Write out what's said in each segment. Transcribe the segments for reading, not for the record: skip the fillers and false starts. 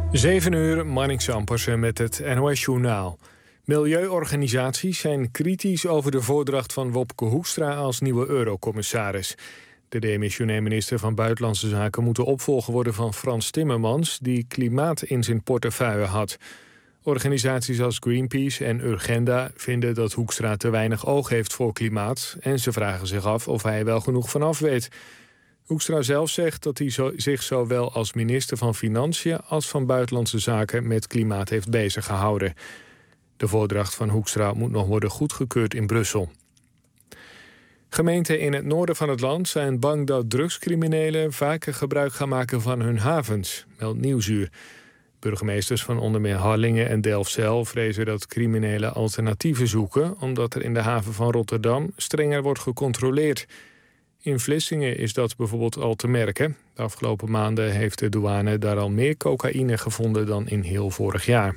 7 uur, Marnix Ampersen met het NOS-journaal. Milieuorganisaties zijn kritisch over de voordracht van Wopke Hoekstra als nieuwe eurocommissaris. De demissionair minister van Buitenlandse Zaken moet de opvolger worden van Frans Timmermans, die klimaat in zijn portefeuille had. Organisaties als Greenpeace en Urgenda vinden dat Hoekstra te weinig oog heeft voor klimaat en ze vragen zich af of hij wel genoeg vanaf weet. Hoekstra zelf zegt dat hij zich zowel als minister van Financiën als van Buitenlandse Zaken met klimaat heeft bezig gehouden. De voordracht van Hoekstra moet nog worden goedgekeurd in Brussel. Gemeenten in het noorden van het land zijn bang dat drugscriminelen vaker gebruik gaan maken van hun havens, meldt Nieuwsuur. Burgemeesters van onder meer Harlingen en Delfzijl vrezen dat criminelen alternatieven zoeken, omdat er in de haven van Rotterdam strenger wordt gecontroleerd. In Vlissingen is dat bijvoorbeeld al te merken. De afgelopen maanden heeft de douane daar al meer cocaïne gevonden dan in heel vorig jaar.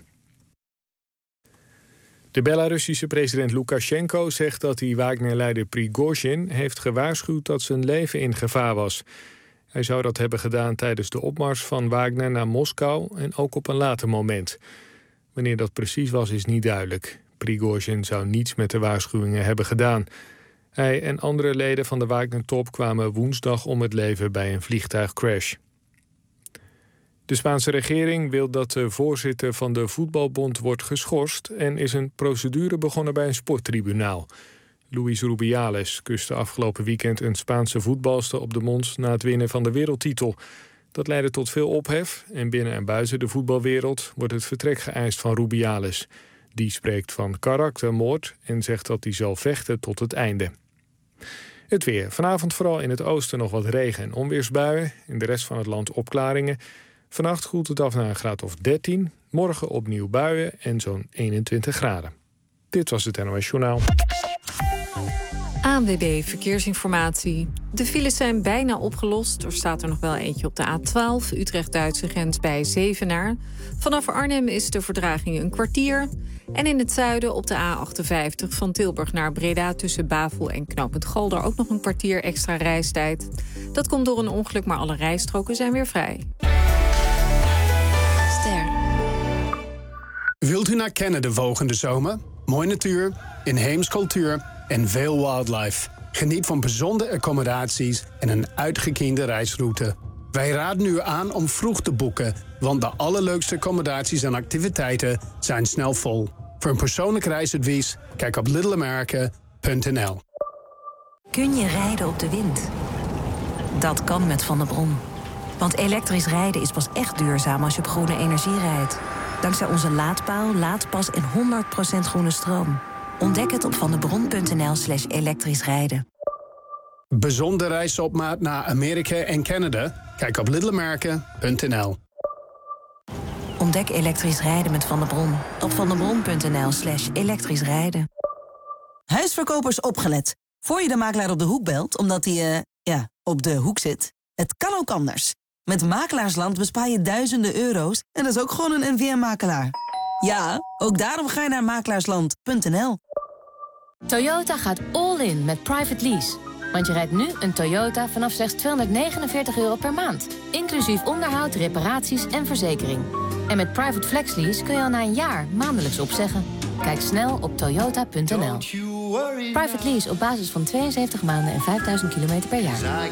De Belarussische president Lukasjenko zegt dat hij Wagner-leider Prigozhin heeft gewaarschuwd dat zijn leven in gevaar was. Hij zou dat hebben gedaan tijdens de opmars van Wagner naar Moskou en ook op een later moment. Wanneer dat precies was, is niet duidelijk. Prigozhin zou niets met de waarschuwingen hebben gedaan. Hij en andere leden van de Wagner-top kwamen woensdag om het leven bij een vliegtuigcrash. De Spaanse regering wil dat de voorzitter van de voetbalbond wordt geschorst en is een procedure begonnen bij een sporttribunaal. Luis Rubiales kuste afgelopen weekend een Spaanse voetbalster op de mond na het winnen van de wereldtitel. Dat leidde tot veel ophef en binnen en buiten de voetbalwereld wordt het vertrek geëist van Rubiales. Die spreekt van karaktermoord en zegt dat hij zal vechten tot het einde. Het weer. Vanavond vooral in het oosten nog wat regen- en onweersbuien. In de rest van het land opklaringen. Vannacht koelt het af naar een graad of 13. Morgen opnieuw buien en zo'n 21 graden. Dit was het NOS Journaal. ANWB Verkeersinformatie. De files zijn bijna opgelost. Er staat er nog wel eentje op de A12, Utrecht-Duitse grens bij Zevenaar. Vanaf Arnhem is de vertraging een kwartier. En in het zuiden op de A58 van Tilburg naar Breda tussen Bavel en Knooppunt Galder ook nog een kwartier extra reistijd. Dat komt door een ongeluk, maar alle rijstroken zijn weer vrij. Ster. Wilt u naar Canada volgende zomer? Mooi natuur, inheems cultuur en veel wildlife. Geniet van bijzondere accommodaties en een uitgekiende reisroute. Wij raden u aan om vroeg te boeken, want de allerleukste accommodaties en activiteiten zijn snel vol. Voor een persoonlijk reisadvies, kijk op littleamerica.nl. Kun je rijden op de wind? Dat kan met Van der Bron. Want elektrisch rijden is pas echt duurzaam als je op groene energie rijdt. Dankzij onze laadpaal, laadpas en 100% groene stroom. Ontdek het op vandebron.nl/elektrisch rijden. Bijzonder reizen op maat naar Amerika en Canada? Kijk op littleamerica.nl. Ontdek elektrisch rijden met Van der Bron op vandebron.nl/elektrisch rijden. Huisverkopers opgelet. Voor je de makelaar op de hoek belt, omdat hij, op de hoek zit. Het kan ook anders. Met Makelaarsland bespaar je duizenden euro's en dat is ook gewoon een NVM-makelaar. Ja, ook daarom ga je naar makelaarsland.nl. Toyota gaat all in met private lease. Want je rijdt nu een Toyota vanaf slechts €249 per maand. Inclusief onderhoud, reparaties en verzekering. En met private flex lease kun je al na een jaar maandelijks opzeggen. Kijk snel op toyota.nl. Private lease op basis van 72 maanden en 5000 kilometer per jaar.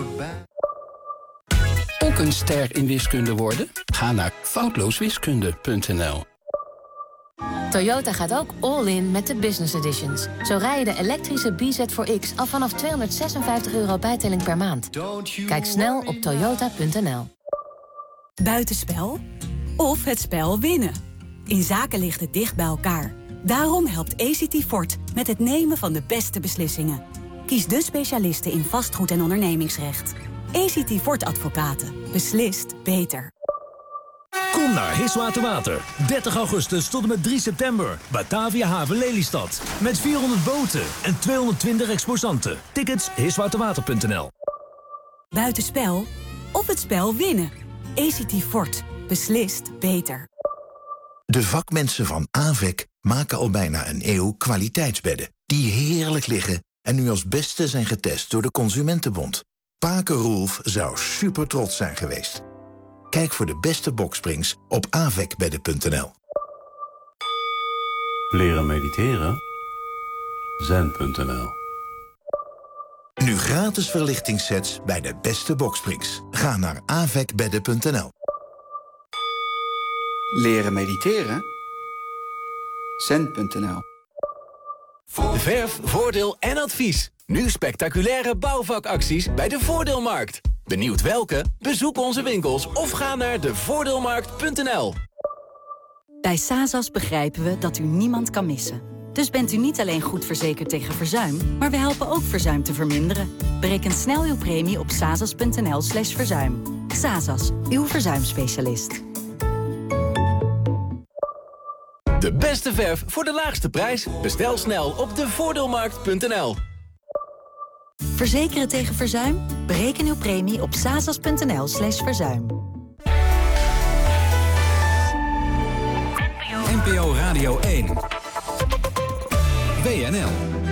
Ook een ster in wiskunde worden? Ga naar foutlooswiskunde.nl. Toyota gaat ook all in met de business editions. Zo rij je de elektrische BZ4X al vanaf €256 bijtelling per maand. Kijk snel op toyota.nl. Buitenspel of het spel winnen. In zaken ligt het dicht bij elkaar. Daarom helpt ACT Fort met het nemen van de beste beslissingen. Kies de specialisten in vastgoed en ondernemingsrecht. ACT Fort Advocaten. Beslist beter. Kom naar Hiswaterwater. 30 augustus tot en met 3 september. Batavia Haven Lelystad. Met 400 boten en 220 exposanten. Tickets hiswaterwater.nl. Buitenspel of het spel winnen. ACT Fort. Beslist beter. De vakmensen van AVEC maken al bijna een eeuw kwaliteitsbedden. Die heerlijk liggen en nu als beste zijn getest door de Consumentenbond. Paken Roelf zou super trots zijn geweest. Kijk voor de beste boksprings op avecbedden.nl. Leren mediteren? Zen.nl. Nu gratis verlichtingssets bij de beste boksprings. Ga naar avecbedden.nl. Leren mediteren? Zen.nl. Verf, voordeel en advies. Nu spectaculaire bouwvakacties bij de Voordeelmarkt. Benieuwd welke? Bezoek onze winkels of ga naar devoordeelmarkt.nl. Bij Sazas begrijpen we dat u niemand kan missen. Dus bent u niet alleen goed verzekerd tegen verzuim, maar we helpen ook verzuim te verminderen. Bereken snel uw premie op sazas.nl/verzuim. Sazas, uw verzuimspecialist. De beste verf voor de laagste prijs. Bestel snel op devoordeelmarkt.nl. Verzekeren tegen verzuim? Bereken uw premie op sazas.nl/verzuim. NPO Radio 1. WNL.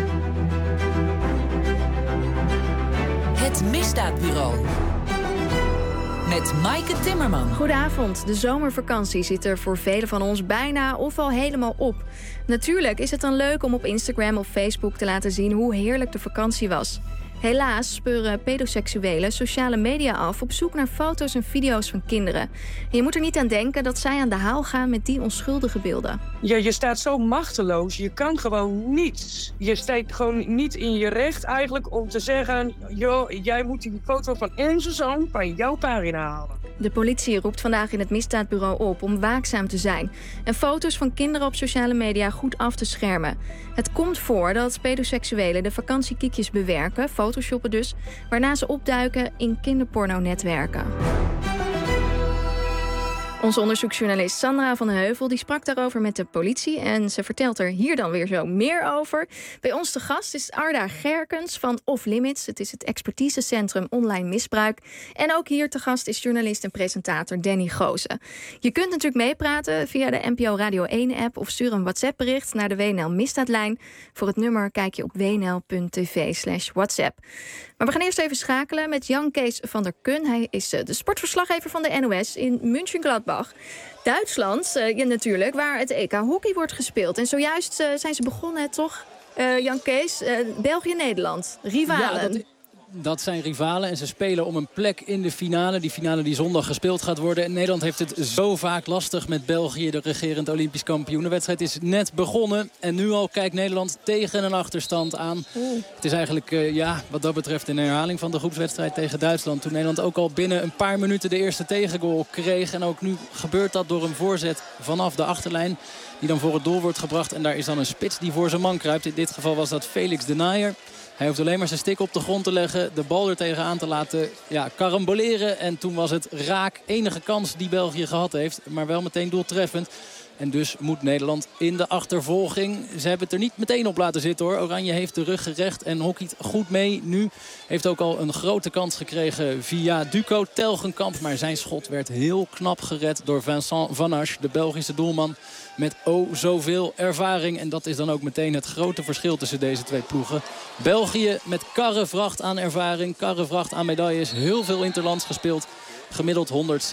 Het Misdaadbureau. Met Maaike Timmerman. Goedenavond. De zomervakantie zit er voor velen van ons bijna of al helemaal op. Natuurlijk is het dan leuk om op Instagram of Facebook te laten zien hoe heerlijk de vakantie was. Helaas speuren pedoseksuelen sociale media af op zoek naar foto's en video's van kinderen. En je moet er niet aan denken dat zij aan de haal gaan met die onschuldige beelden. Ja, je staat zo machteloos. Je kan gewoon niets. Je staat gewoon niet in je recht eigenlijk om te zeggen... joh, jij moet die foto van onze zoon van jouw pagina halen. De politie roept vandaag in het misdaadbureau op om waakzaam te zijn en foto's van kinderen op sociale media goed af te schermen. Het komt voor dat pedoseksuelen de vakantiekiekjes bewerken, photoshoppen dus, waarna ze opduiken in kinderpornonetwerken. Onze onderzoeksjournalist Sandra van Heuvel die sprak daarover met de politie en ze vertelt er hier dan weer zo meer over. Bij ons te gast is Arda Gerkens van Off Limits. Het is het expertisecentrum online misbruik. En ook hier te gast is journalist en presentator Danny Goosen. Je kunt natuurlijk meepraten via de NPO Radio 1-app of stuur een WhatsApp-bericht naar de WNL Misdaadlijn. Voor het nummer kijk je op wnl.tv/WhatsApp. Maar we gaan eerst even schakelen met Jan Kees van der Kun. Hij is de sportverslaggever van de NOS in München-Gladbach. Duitsland, natuurlijk, waar het EK hockey wordt gespeeld. En zojuist zijn ze begonnen, toch, Jan Kees? België-Nederland, rivalen. Ja, dat zijn rivalen en ze spelen om een plek in de finale. Die finale die zondag gespeeld gaat worden. En Nederland heeft het zo vaak lastig met België, de regerend Olympisch kampioen. De wedstrijd is net begonnen en nu al kijkt Nederland tegen een achterstand aan. Het is eigenlijk, wat dat betreft een herhaling van de groepswedstrijd tegen Duitsland. Toen Nederland ook al binnen een paar minuten de eerste tegengoal kreeg. En ook nu gebeurt dat door een voorzet vanaf de achterlijn. Die dan voor het doel wordt gebracht. En daar is dan een spits die voor zijn man kruipt. In dit geval was dat Felix de Naaier. Hij hoeft alleen maar zijn stik op de grond te leggen. De bal er tegenaan te laten karamboleren. En toen was het raak. Enige kans die België gehad heeft. Maar wel meteen doeltreffend. En dus moet Nederland in de achtervolging. Ze hebben het er niet meteen op laten zitten hoor. Oranje heeft de rug gerecht en hockeyt goed mee. Nu heeft ook al een grote kans gekregen via Duco Telgenkamp. Maar zijn schot werd heel knap gered door Vincent Van Asch, de Belgische doelman. Met zoveel ervaring. En dat is dan ook meteen het grote verschil tussen deze twee ploegen. België met karrevracht aan ervaring, karrevracht aan medailles. Heel veel interlands gespeeld. Gemiddeld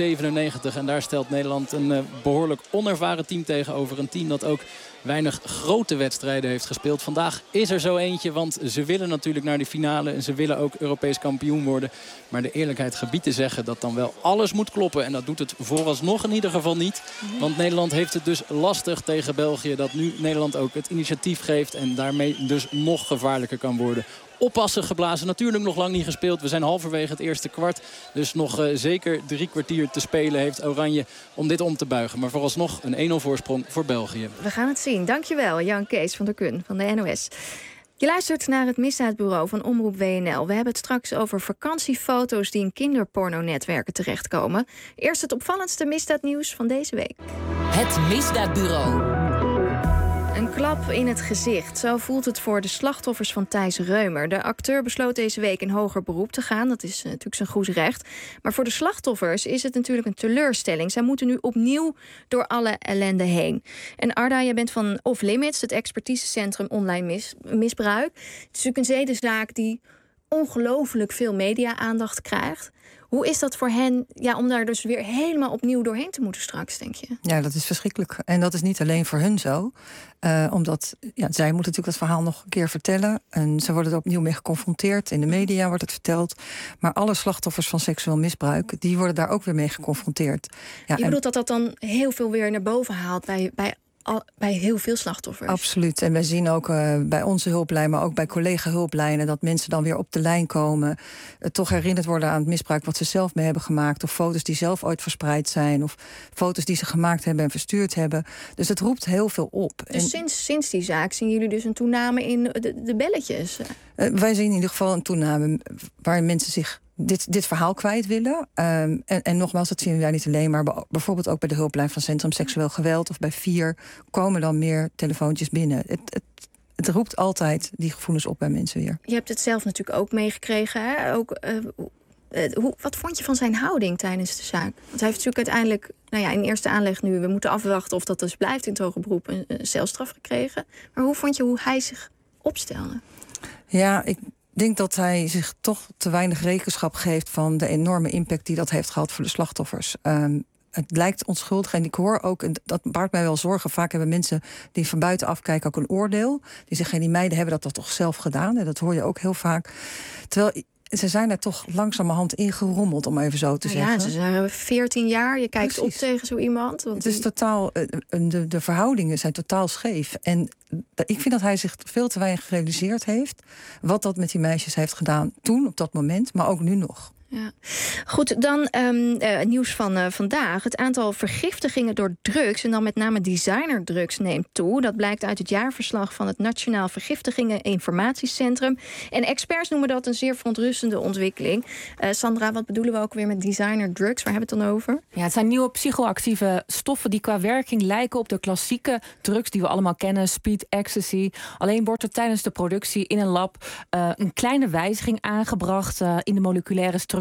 197. En daar stelt Nederland een behoorlijk onervaren team tegenover. Een team dat ook weinig grote wedstrijden heeft gespeeld. Vandaag is er zo eentje, want ze willen natuurlijk naar de finale. En ze willen ook Europees kampioen worden. Maar de eerlijkheid gebiedt te zeggen dat dan wel alles moet kloppen. En dat doet het vooralsnog in ieder geval niet. Want Nederland heeft het dus lastig tegen België. Dat nu Nederland ook het initiatief geeft. En daarmee dus nog gevaarlijker kan worden. Oppassen geblazen. Natuurlijk nog lang niet gespeeld. We zijn halverwege het eerste kwart. Dus nog zeker 3 kwartier te spelen heeft Oranje om dit om te buigen. Maar vooralsnog een 1-0 voorsprong voor België. We gaan het zien. Dankjewel, Jan Kees van der Kun van de NOS. Je luistert naar het misdaadbureau van Omroep WNL. We hebben het straks over vakantiefoto's die in kinderpornonetwerken terechtkomen. Eerst het opvallendste misdaadnieuws van deze week. Het misdaadbureau. Een klap in het gezicht. Zo voelt het voor de slachtoffers van Thijs Reumer. De acteur besloot deze week in hoger beroep te gaan. Dat is natuurlijk zijn goed recht. Maar voor de slachtoffers is het natuurlijk een teleurstelling. Zij moeten nu opnieuw door alle ellende heen. En Arda, jij bent van Off Limits, het expertisecentrum online misbruik. Het is natuurlijk een zedenzaak die ongelooflijk veel media-aandacht krijgt. Hoe is dat voor hen om daar dus weer helemaal opnieuw doorheen te moeten straks, denk je? Ja, dat is verschrikkelijk. En dat is niet alleen voor hun zo. Omdat zij moeten natuurlijk dat verhaal nog een keer vertellen. En ze worden er opnieuw mee geconfronteerd. In de media wordt het verteld. Maar alle slachtoffers van seksueel misbruik, die worden daar ook weer mee geconfronteerd. Ja, je bedoelt dat dan heel veel weer naar boven haalt bij heel veel slachtoffers? Absoluut. En wij zien ook bij onze hulplijn, maar ook bij collega-hulplijnen, dat mensen dan weer op de lijn komen. Toch herinnerd worden aan het misbruik wat ze zelf mee hebben gemaakt. Of foto's die zelf ooit verspreid zijn. Of foto's die ze gemaakt hebben en verstuurd hebben. Dus het roept heel veel op. Dus sinds die zaak zien jullie dus een toename in de belletjes? Wij zien in ieder geval een toename waarin mensen zich dit verhaal kwijt willen. En nogmaals, dat zien wij niet alleen, maar bijvoorbeeld ook bij de hulplijn van Centrum Seksueel Geweld of bij 4 komen dan meer telefoontjes binnen. Het roept altijd die gevoelens op bij mensen weer. Je hebt het zelf natuurlijk ook meegekregen. Hè? Wat vond je van zijn houding tijdens de zaak? Want hij heeft natuurlijk uiteindelijk, in eerste aanleg nu, we moeten afwachten of dat dus blijft in het hoger beroep, een celstraf gekregen. Maar hoe vond je hoe hij zich opstelde? Ja, ik denk dat hij zich toch te weinig rekenschap geeft van de enorme impact die dat heeft gehad voor de slachtoffers. Het lijkt onschuldig en ik hoor ook, en dat baart mij wel zorgen, vaak hebben mensen die van buitenaf kijken ook een oordeel. Die zeggen, die meiden hebben dat toch zelf gedaan. En dat hoor je ook heel vaak. Terwijl ze zijn er toch langzamerhand ingerommeld, om even zo te zeggen. Ja, ze zijn 14 jaar, je kijkt op tegen zo iemand. Het is totaal, de verhoudingen zijn totaal scheef. En ik vind dat hij zich veel te weinig gerealiseerd heeft wat dat met die meisjes heeft gedaan toen, op dat moment, maar ook nu nog. Ja. Goed, dan nieuws van vandaag. Het aantal vergiftigingen door drugs, en dan met name designerdrugs, neemt toe. Dat blijkt uit het jaarverslag van het Nationaal Vergiftigingen Informatiecentrum. En experts noemen dat een zeer verontrustende ontwikkeling. Sandra, wat bedoelen we ook weer met designerdrugs? Waar hebben we het dan over? Ja, het zijn nieuwe psychoactieve stoffen die qua werking lijken op de klassieke drugs die we allemaal kennen. Speed, ecstasy. Alleen wordt er tijdens de productie in een lab een kleine wijziging aangebracht in de moleculaire structuur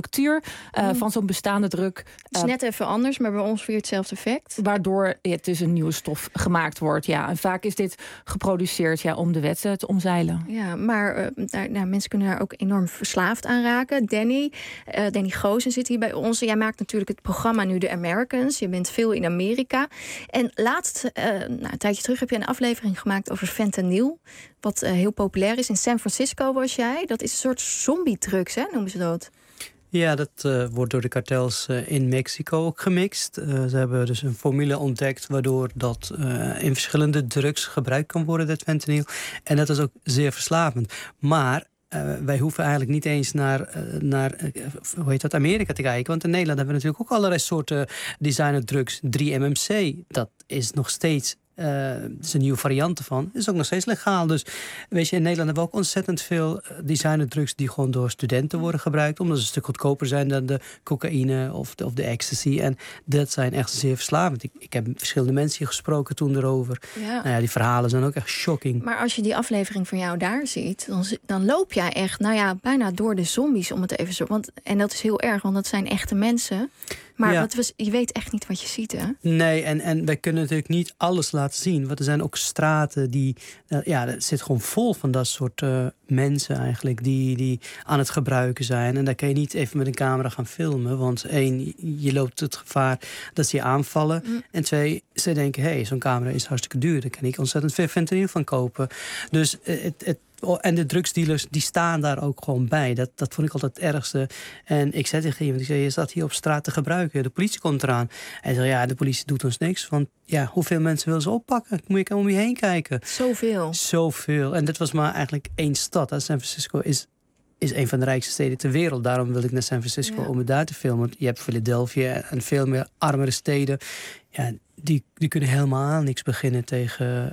van zo'n bestaande drug. Het is net even anders, maar bij ons weer hetzelfde effect. Waardoor het dus een nieuwe stof gemaakt wordt. Ja. En vaak is dit geproduceerd om de wetten te omzeilen. Ja, maar mensen kunnen daar ook enorm verslaafd aan raken. Danny Goosen zit hier bij ons. Jij maakt natuurlijk het programma nu The Americans. Je bent veel in Amerika. En laatst, een tijdje terug, heb je een aflevering gemaakt over fentanyl. Wat heel populair is. In San Francisco was jij. Dat is een soort zombie-drugs, noemen ze dat. Ja, dat wordt door de kartels in Mexico ook gemixt. Ze hebben dus een formule ontdekt waardoor dat in verschillende drugs gebruikt kan worden, dat fentanyl. En dat is ook zeer verslavend. Maar wij hoeven eigenlijk niet eens naar Amerika te kijken. Want in Nederland hebben we natuurlijk ook allerlei soorten designerdrugs. 3-MMC, dat is nog steeds is een nieuwe variant ervan. Is ook nog steeds legaal. Dus weet je, in Nederland hebben we ook ontzettend veel designerdrugs die gewoon door studenten worden gebruikt. Omdat ze een stuk goedkoper zijn dan de cocaïne of de ecstasy. En dat zijn echt zeer verslavend. Ik heb verschillende mensen hier gesproken toen erover. Ja. Die verhalen zijn ook echt shocking. Maar als je die aflevering van jou daar ziet, dan loop jij echt bijna door de zombies, om het even zo. En dat is heel erg, want dat zijn echte mensen. Maar je weet echt niet wat je ziet, hè? Nee, en wij kunnen natuurlijk niet alles laten zien. Want er zijn ook straten die... dat zit gewoon vol van dat soort mensen eigenlijk die aan het gebruiken zijn. En daar kan je niet even met een camera gaan filmen. Want 1, je loopt het gevaar dat ze je aanvallen. En 2, ze denken, zo'n camera is hartstikke duur. Daar kan ik ontzettend veel fentanyl van kopen. Dus en de drugsdealers, die staan daar ook gewoon bij. Dat vond ik altijd het ergste. En ik zei tegen iemand, je staat hier op straat te gebruiken. De politie komt eraan. Hij zei, de politie doet ons niks. Want hoeveel mensen willen ze oppakken? Moet je om je heen kijken. Zoveel. En dit was maar eigenlijk 1 stad. San Francisco is een van de rijkste steden ter wereld. Daarom wil ik naar San Francisco om het daar te filmen. Want je hebt Philadelphia en veel meer armere steden. Ja, die kunnen helemaal niks beginnen tegen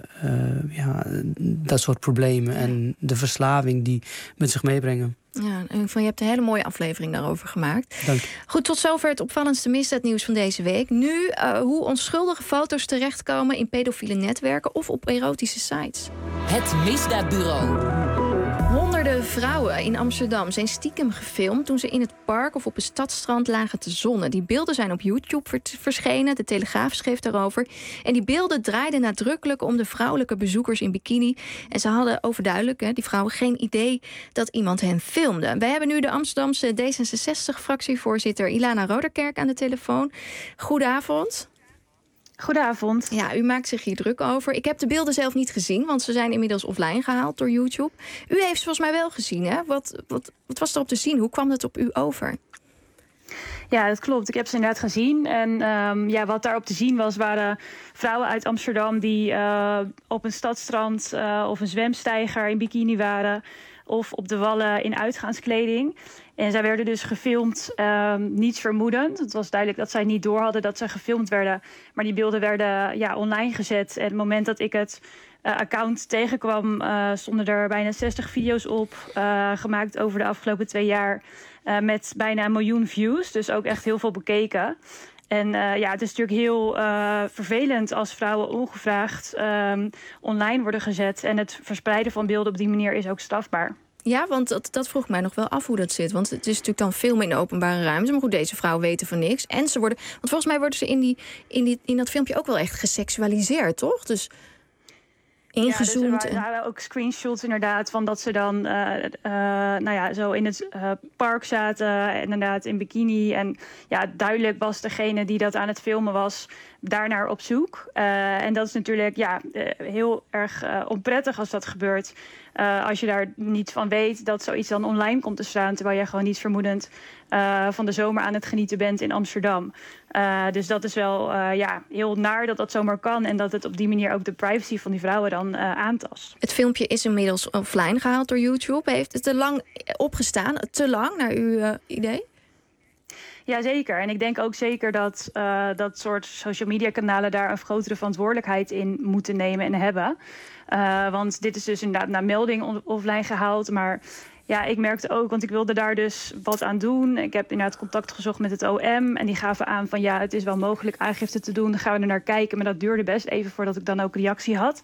dat soort problemen. En de verslaving die met zich meebrengen. Ja, en je hebt een hele mooie aflevering daarover gemaakt. Dank je. Goed, tot zover het opvallendste misdaadnieuws van deze week. Nu hoe onschuldige foto's terechtkomen in pedofiele netwerken of op erotische sites. Het Misdaadbureau. Honderden vrouwen in Amsterdam zijn stiekem gefilmd toen ze in het park of op een stadsstrand lagen te zonnen. Die beelden zijn op YouTube verschenen. De Telegraaf schreef daarover. En die beelden draaiden nadrukkelijk om de vrouwelijke bezoekers in bikini. En ze hadden overduidelijk, die vrouwen, geen idee dat iemand hen filmde. Wij hebben nu de Amsterdamse D66-fractievoorzitter Ilana Roderkerk aan de telefoon. Goedenavond. Goedenavond. Ja, u maakt zich hier druk over. Ik heb de beelden zelf niet gezien, want ze zijn inmiddels offline gehaald door YouTube. U heeft ze volgens mij wel gezien, hè? Wat was er op te zien? Hoe kwam het op u over? Ja, dat klopt. Ik heb ze inderdaad gezien. En wat daarop te zien was, waren vrouwen uit Amsterdam die op een stadstrand of een zwemsteiger in bikini waren. Of op de Wallen in uitgaanskleding. En zij werden dus gefilmd, niets vermoedend. Het was duidelijk dat zij niet door hadden dat ze gefilmd werden. Maar die beelden werden online gezet. En het moment dat ik het account tegenkwam, stonden er bijna 60 video's op. Gemaakt over de afgelopen 2 jaar. Met bijna 1 miljoen views. Dus ook echt heel veel bekeken. En het is natuurlijk heel vervelend als vrouwen ongevraagd online worden gezet. En het verspreiden van beelden op die manier is ook strafbaar. Ja, want dat vroeg mij nog wel af hoe dat zit. Want het is natuurlijk dan filmen in de openbare ruimte. Maar goed, deze vrouwen weten van niks. En ze worden, want volgens mij worden ze in dat filmpje ook wel echt geseksualiseerd, toch? Dus ingezoomd. Ja, dus er waren ook screenshots inderdaad van dat ze dan zo in het park zaten, inderdaad in bikini. En ja, duidelijk was degene die dat aan het filmen was daarnaar op zoek. En dat is natuurlijk heel erg onprettig als dat gebeurt. Als je daar niet van weet dat zoiets dan online komt te staan, terwijl je gewoon niet vermoedend van de zomer aan het genieten bent in Amsterdam. Dus dat is wel heel naar dat dat zomaar kan en dat het op die manier ook de privacy van die vrouwen dan aantast. Het filmpje is inmiddels offline gehaald door YouTube. Heeft het te lang opgestaan? Te lang, naar uw idee? Jazeker. En ik denk ook zeker dat dat soort social media kanalen daar een grotere verantwoordelijkheid in moeten nemen en hebben. Want dit is dus inderdaad naar melding offline gehaald. Maar ja, ik merkte ook, want ik wilde daar dus wat aan doen. Ik heb inderdaad contact gezocht met het OM. En die gaven aan van het is wel mogelijk aangifte te doen. Dan gaan we er naar kijken. Maar dat duurde best even voordat ik dan ook reactie had.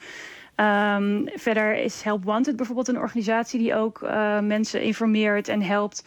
Verder is Help Wanted bijvoorbeeld een organisatie die ook mensen informeert en helpt.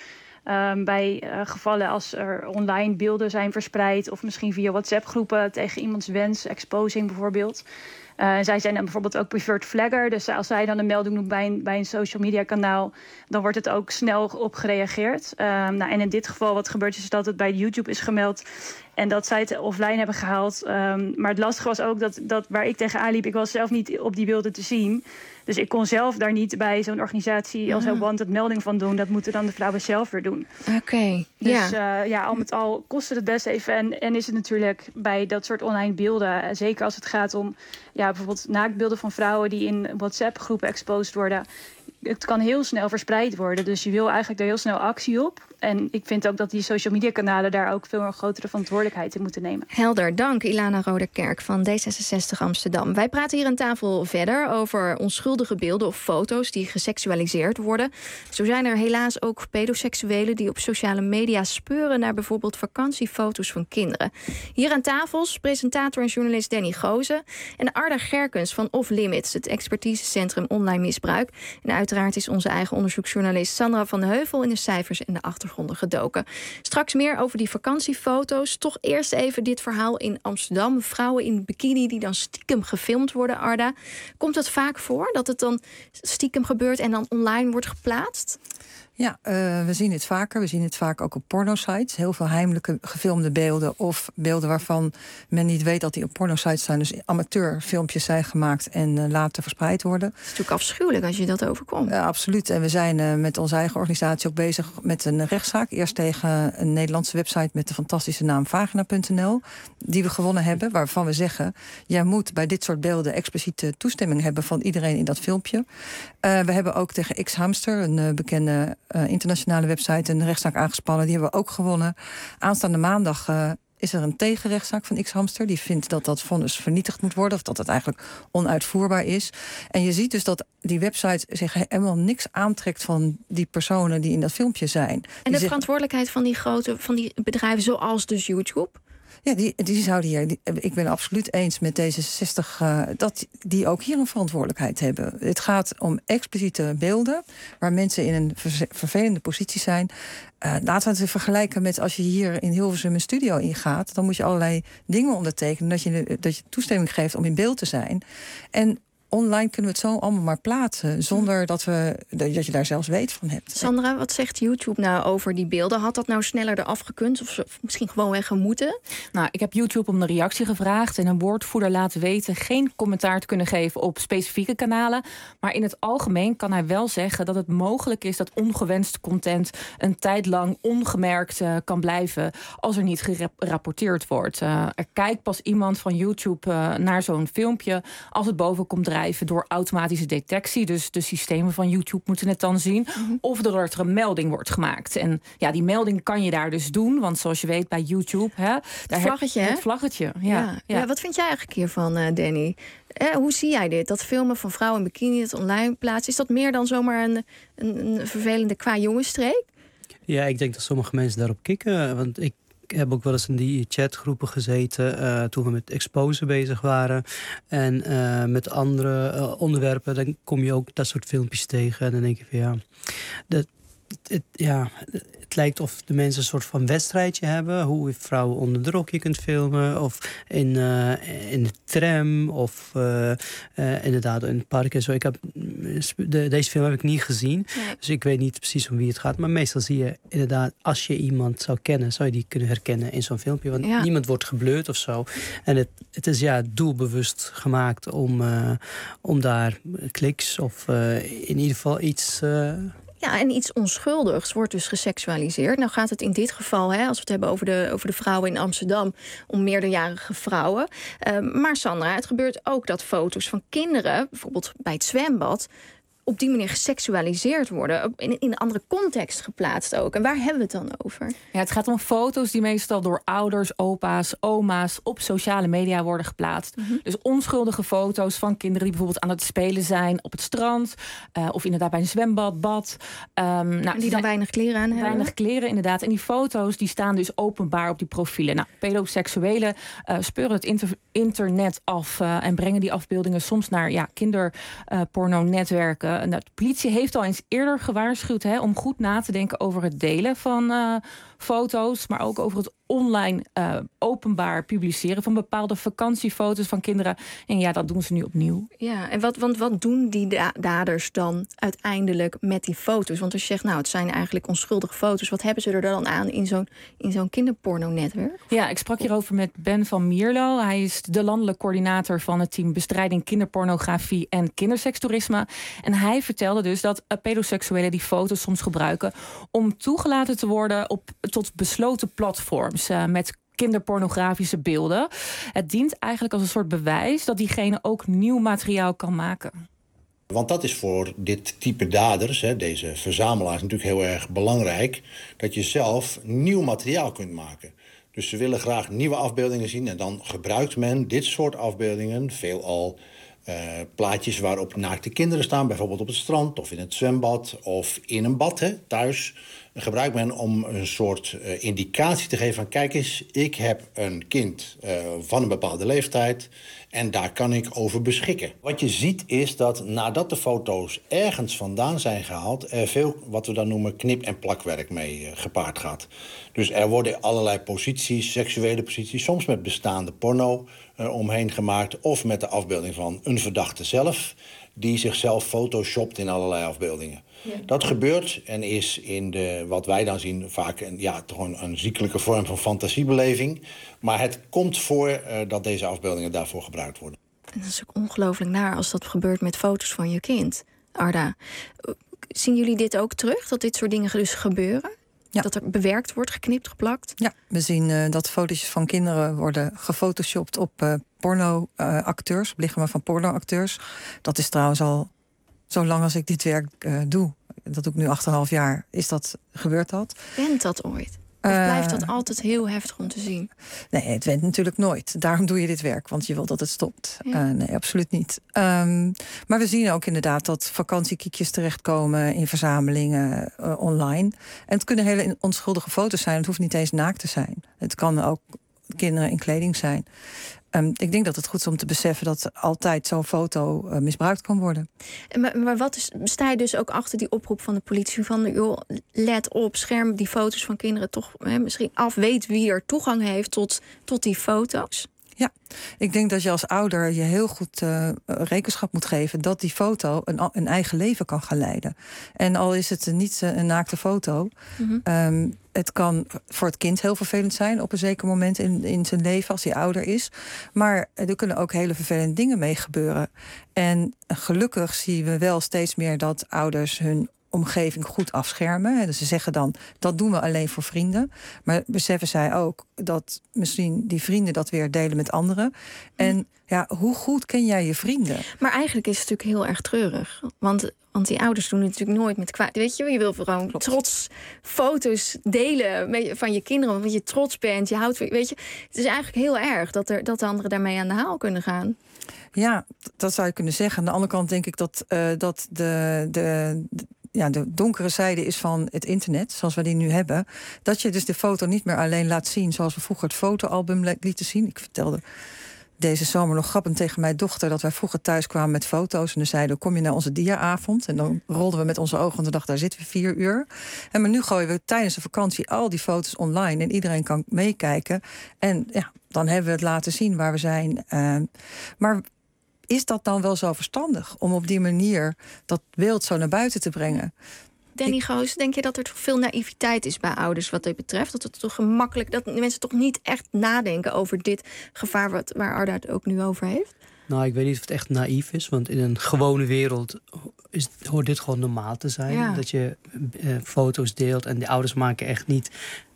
Bij gevallen als er online beelden zijn verspreid of misschien via WhatsApp-groepen tegen iemands wens, exposing bijvoorbeeld. Zij zijn dan bijvoorbeeld ook preferred flagger. Dus als zij dan een melding doen bij een social media kanaal, dan wordt het ook snel op gereageerd. En in dit geval wat gebeurt is dat het bij YouTube is gemeld en dat zij het offline hebben gehaald. Maar het lastige was ook dat waar ik tegenaan liep, ik was zelf niet op die beelden te zien. Dus ik kon zelf daar niet bij zo'n organisatie als Help Wanted melding van doen. Dat moeten dan de vrouwen zelf weer doen. Oké. Dus al met al kost het best even. En is het natuurlijk bij dat soort online beelden, zeker als het gaat om bijvoorbeeld naaktbeelden van vrouwen die in WhatsApp-groepen exposed worden. Het kan heel snel verspreid worden. Dus je wil eigenlijk er heel snel actie op. En ik vind ook dat die social media kanalen daar ook veel een grotere verantwoordelijkheid in moeten nemen. Helder, dank Ilana Roderkerk van D66 Amsterdam. Wij praten hier aan tafel verder over onschuldige beelden of foto's die geseksualiseerd worden. Zo zijn er helaas ook pedoseksuelen die op sociale media speuren naar bijvoorbeeld vakantiefoto's van kinderen. Hier aan tafel presentator en journalist Danny Gozen en Arda Gerkens van Off Limits, het expertisecentrum online misbruik. En uiteraard is onze eigen onderzoeksjournalist Sandra van de Heuvel in de cijfers en de achtergronden gedoken. Straks meer over die vakantiefoto's. Toch eerst even dit verhaal in Amsterdam. Vrouwen in bikini die dan stiekem gefilmd worden, Arda. Komt het vaak voor dat het dan stiekem gebeurt en dan online wordt geplaatst? Ja, we zien het vaker. We zien het vaak ook op pornosites. Heel veel heimelijke gefilmde beelden of beelden waarvan men niet weet dat die op pornosites staan. Dus amateurfilmpjes zijn gemaakt en later verspreid worden. Het is natuurlijk afschuwelijk als je dat overkomt. Absoluut. En we zijn met onze eigen organisatie ook bezig met een rechtszaak. Eerst tegen een Nederlandse website met de fantastische naam vagina.nl. Die we gewonnen hebben, waarvan we zeggen, jij moet bij dit soort beelden expliciete toestemming hebben van iedereen in dat filmpje. We hebben ook tegen X-Hamster, een bekende internationale website, een rechtszaak aangespannen. Die hebben we ook gewonnen. Aanstaande maandag is er een tegenrechtszaak van X-Hamster. Die vindt dat dat vonnis vernietigd moet worden, of dat het eigenlijk onuitvoerbaar is. En je ziet dus dat die website zich helemaal niks aantrekt van die personen die in dat filmpje zijn. En de verantwoordelijkheid van die bedrijven zoals dus YouTube? Ja, die zouden hier... Ik ben absoluut eens met D66 dat die ook hier een verantwoordelijkheid hebben. Het gaat om expliciete beelden waar mensen in een vervelende positie zijn. Laten we het vergelijken met als je hier in Hilversum een studio ingaat. Dan moet je allerlei dingen ondertekenen dat je toestemming geeft om in beeld te zijn. En online kunnen we het zo allemaal maar plaatsen, zonder dat je daar zelfs weet van hebt. Sandra, wat zegt YouTube nou over die beelden? Had dat nou sneller eraf gekund of misschien gewoon weg moeten? Nou, ik heb YouTube om een reactie gevraagd en een woordvoerder laten weten geen commentaar te kunnen geven op specifieke kanalen. Maar in het algemeen kan hij wel zeggen dat het mogelijk is dat ongewenst content een tijd lang ongemerkt kan blijven als er niet gerapporteerd wordt. Er kijkt pas iemand van YouTube naar zo'n filmpje als het boven komt drijven door automatische detectie. Dus de systemen van YouTube moeten het dan zien. Of doordat er een melding wordt gemaakt. En ja, die melding kan je daar dus doen. Want zoals je weet bij YouTube... Het vlaggetje, Het vlaggetje, ja. Wat vind jij eigenlijk hiervan, Danny? Hoe zie jij dit? Dat filmen van vrouwen in bikini, het online plaatsen... is dat meer dan zomaar een vervelende qua-jongensstreek? Ja, ik denk dat sommige mensen daarop kikken. Want ik heb ook wel eens in die chatgroepen gezeten toen we met exposen bezig waren. En met andere onderwerpen, dan kom je ook dat soort filmpjes tegen. En dan denk je van het lijkt of de mensen een soort van wedstrijdje hebben. Hoe vrouwen onder de rok je kunt filmen. Of in de tram. Of inderdaad in het park en zo. Deze film heb ik niet gezien. Nee. Dus ik weet niet precies om wie het gaat. Maar meestal zie je inderdaad, als je iemand zou kennen, zou je die kunnen herkennen in zo'n filmpje. Want niemand wordt gebleurd of zo. En het is doelbewust gemaakt om daar kliks of in ieder geval iets... Ja, en iets onschuldigs wordt dus geseksualiseerd. Nou gaat het in dit geval, als we het hebben over de vrouwen in Amsterdam, om meerderjarige vrouwen. Maar Sandra, het gebeurt ook dat foto's van kinderen, bijvoorbeeld bij het zwembad, op die manier geseksualiseerd worden. In een andere context geplaatst ook. En waar hebben we het dan over? Ja, het gaat om foto's die meestal door ouders, opa's, oma's op sociale media worden geplaatst. Dus onschuldige foto's van kinderen die bijvoorbeeld aan het spelen zijn op het strand. Of inderdaad bij een zwembad, bad. Die dan weinig kleren aan hebben. Weinig kleren, inderdaad. En die foto's die staan dus openbaar op die profielen. Nou, pedoseksuelen speuren het internet af en brengen die afbeeldingen soms naar kinderporno-netwerken. De politie heeft al eens eerder gewaarschuwd om goed na te denken over het delen van foto's, maar ook over het online openbaar publiceren van bepaalde vakantiefoto's van kinderen. En ja, dat doen ze nu opnieuw. Ja, en wat doen die daders dan uiteindelijk met die foto's? Want als je zegt, het zijn eigenlijk onschuldige foto's, wat hebben ze er dan aan in zo'n kinderporno-netwerk? Ja, ik sprak hierover met Ben van Mierlo. Hij is de landelijk coördinator van het team Bestrijding Kinderpornografie en Kindersekstoerisme. En hij vertelde dus dat pedoseksuelen die foto's soms gebruiken om toegelaten te worden tot besloten platforms met kinderpornografische beelden. Het dient eigenlijk als een soort bewijs dat diegene ook nieuw materiaal kan maken. Want dat is voor dit type daders, deze verzamelaars, natuurlijk heel erg belangrijk, dat je zelf nieuw materiaal kunt maken. Dus ze willen graag nieuwe afbeeldingen zien en dan gebruikt men dit soort afbeeldingen veelal plaatjes waarop naakte kinderen staan, bijvoorbeeld op het strand of in het zwembad of in een bad, thuis. Gebruikt men om een soort indicatie te geven van, kijk eens, ik heb een kind van een bepaalde leeftijd en daar kan ik over beschikken. Wat je ziet is dat nadat de foto's ergens vandaan zijn gehaald, er veel wat we dan noemen knip- en plakwerk mee gepaard gaat. Dus er worden allerlei posities, seksuele posities, soms met bestaande porno omheen gemaakt of met de afbeelding van een verdachte zelf, die zichzelf photoshopt in allerlei afbeeldingen. Ja. Dat gebeurt en is in wat wij dan zien vaak een ziekelijke vorm van fantasiebeleving. Maar het komt voor dat deze afbeeldingen daarvoor gebruikt worden. En dat is ook ongelooflijk naar als dat gebeurt met foto's van je kind. Arda, zien jullie dit ook terug? Dat dit soort dingen dus gebeuren? Ja. Dat er bewerkt wordt, geknipt, geplakt? Ja, we zien dat foto's van kinderen worden gefotoshopt op pornoacteurs, op lichamen van pornoacteurs. Dat is trouwens al zo lang als ik dit werk doe. Dat doe ik nu 8,5 jaar. Gebeurt dat? Went dat ooit? Of blijft dat altijd heel heftig om te zien? Nee, het went natuurlijk nooit. Daarom doe je dit werk, want je wilt dat het stopt. Ja. Nee, absoluut niet. Maar we zien ook inderdaad dat vakantiekiekjes terechtkomen in verzamelingen online. En het kunnen hele onschuldige foto's zijn. Het hoeft niet eens naakt te zijn. Het kan ook kinderen in kleding zijn. Ik denk dat het goed is om te beseffen dat altijd zo'n foto misbruikt kan worden. Maar sta je dus ook achter die oproep van de politie van, joh, let op, scherm die foto's van kinderen toch misschien af, weet wie er toegang heeft tot die foto's? Ja, ik denk dat je als ouder je heel goed rekenschap moet geven dat die foto een eigen leven kan gaan leiden. En al is het niet een naakte foto, het kan voor het kind heel vervelend zijn op een zeker moment in zijn leven als hij ouder is. Maar er kunnen ook hele vervelende dingen mee gebeuren. En gelukkig zien we wel steeds meer dat ouders hun omgeving goed afschermen. Dus ze zeggen dan, dat doen we alleen voor vrienden. Maar beseffen zij ook dat misschien die vrienden dat weer delen met anderen. En ja, hoe goed ken jij je vrienden? Maar eigenlijk is het natuurlijk heel erg treurig. Want die ouders doen het natuurlijk nooit met kwaad. Weet je wil gewoon trots foto's delen van je kinderen, want je trots bent, je houdt. Weet je, het is eigenlijk heel erg dat de anderen daarmee aan de haal kunnen gaan. Ja, dat zou je kunnen zeggen. Aan de andere kant denk ik dat de donkere zijde is van het internet, zoals we die nu hebben. Dat je dus de foto niet meer alleen laat zien zoals we vroeger het fotoalbum lieten zien. Ik vertelde deze zomer nog grappend tegen mijn dochter dat wij vroeger thuis kwamen met foto's. En dan zeiden we, kom je naar onze dia-avond? En dan rolden we met onze ogen en dachten, daar zitten we 4 uur. Maar nu gooien we tijdens de vakantie al die foto's online. En iedereen kan meekijken. En ja, dan hebben we het laten zien waar we zijn. Maar is dat dan wel zo verstandig om op die manier dat beeld zo naar buiten te brengen? Danny Goos, denk je dat er toch veel naïviteit is bij ouders wat dit betreft? Dat het toch gemakkelijk, dat mensen toch niet echt nadenken over dit gevaar waar Arda het ook nu over heeft? Nou, ik weet niet of het echt naïef is, want in een gewone wereld hoort dit gewoon normaal te zijn. Ja. Dat je foto's deelt en de ouders maken echt niet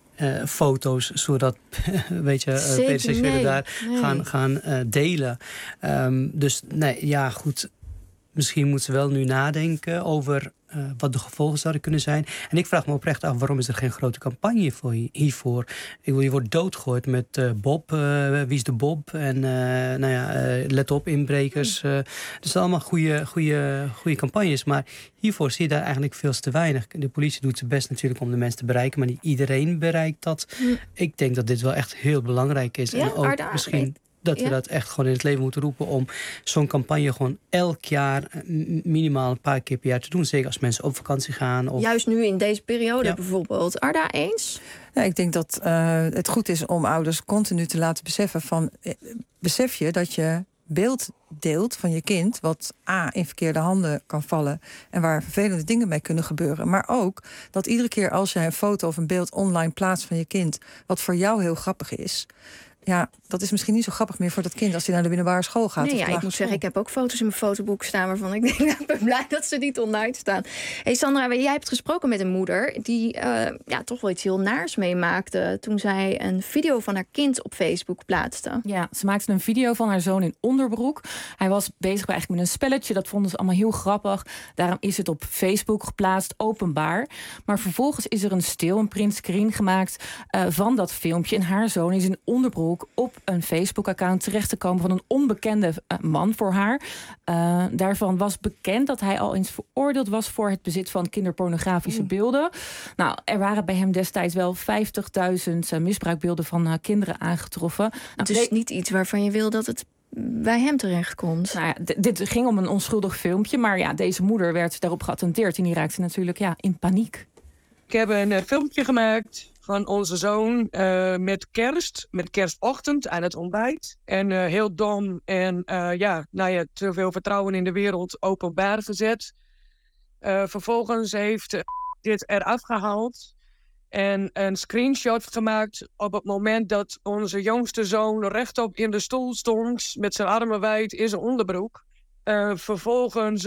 foto's zodat pedoseksuelen daar gaan delen. Dus nee, ja, goed. Misschien moeten ze wel nu nadenken over wat de gevolgen zouden kunnen zijn. En ik vraag me oprecht af, waarom is er geen grote campagne hiervoor? Je wordt doodgegooid met Bob, wie is de Bob? En let op, inbrekers. Dat zijn allemaal goede campagnes. Maar hiervoor zie je daar eigenlijk veel te weinig. De politie doet zijn best natuurlijk om de mensen te bereiken, maar niet iedereen bereikt dat. Ik denk dat dit wel echt heel belangrijk is. Ja, en ook misschien dat we dat echt gewoon in het leven moeten roepen om zo'n campagne gewoon elk jaar minimaal een paar keer per jaar te doen. Zeker als mensen op vakantie gaan. Of juist nu in deze periode bijvoorbeeld. Arda, eens? Ja, ik denk dat het goed is om ouders continu te laten beseffen van, besef je dat je beeld deelt van je kind wat in verkeerde handen kan vallen en waar vervelende dingen mee kunnen gebeuren. Maar ook dat iedere keer als jij een foto of een beeld online plaatst van je kind wat voor jou heel grappig is, ja, dat is misschien niet zo grappig meer voor dat kind als hij naar de middelbare school gaat. Nee, ik moet zeggen, ik heb ook foto's in mijn fotoboek staan waarvan ik denk, ik ben blij dat ze niet online staan. Hey Sandra, jij hebt gesproken met een moeder die toch wel iets heel naars meemaakte toen zij een video van haar kind op Facebook plaatste. Ja, ze maakte een video van haar zoon in onderbroek. Hij was bezig eigenlijk met een spelletje, dat vonden ze allemaal heel grappig. Daarom is het op Facebook geplaatst, openbaar. Maar vervolgens is er een printscreen gemaakt van dat filmpje. En haar zoon is in onderbroek op een Facebook-account terecht te komen van een onbekende man voor haar. Daarvan was bekend dat hij al eens veroordeeld was voor het bezit van kinderpornografische beelden. Nou, er waren bij hem destijds wel 50.000 misbruikbeelden van kinderen aangetroffen. Het is niet iets waarvan je wil dat het bij hem terechtkomt. Nou ja, dit ging om een onschuldig filmpje, maar ja, deze moeder werd daarop geattenteerd en die raakte natuurlijk in paniek. Ik heb een filmpje gemaakt van onze zoon met kerstochtend aan het ontbijt. En heel dom en te veel vertrouwen in de wereld openbaar gezet. Vervolgens heeft dit eraf gehaald en een screenshot gemaakt op het moment dat onze jongste zoon rechtop in de stoel stond met zijn armen wijd in zijn onderbroek. Vervolgens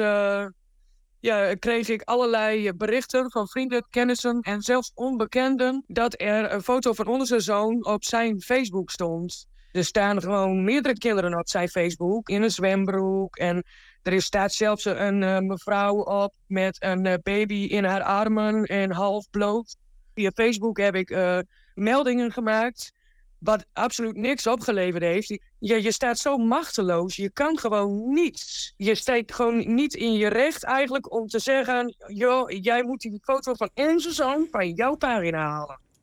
kreeg ik allerlei berichten van vrienden, kennissen en zelfs onbekenden dat er een foto van onze zoon op zijn Facebook stond. Er staan gewoon meerdere kinderen op zijn Facebook in een zwembroek en er staat zelfs een mevrouw op met een baby in haar armen en half bloot. Via Facebook heb ik meldingen gemaakt, wat absoluut niks opgeleverd heeft. Je staat zo machteloos, je kan gewoon niets. Je staat gewoon niet in je recht eigenlijk om te zeggen, joh, jij moet die foto van onze zoon van jouw pagina halen.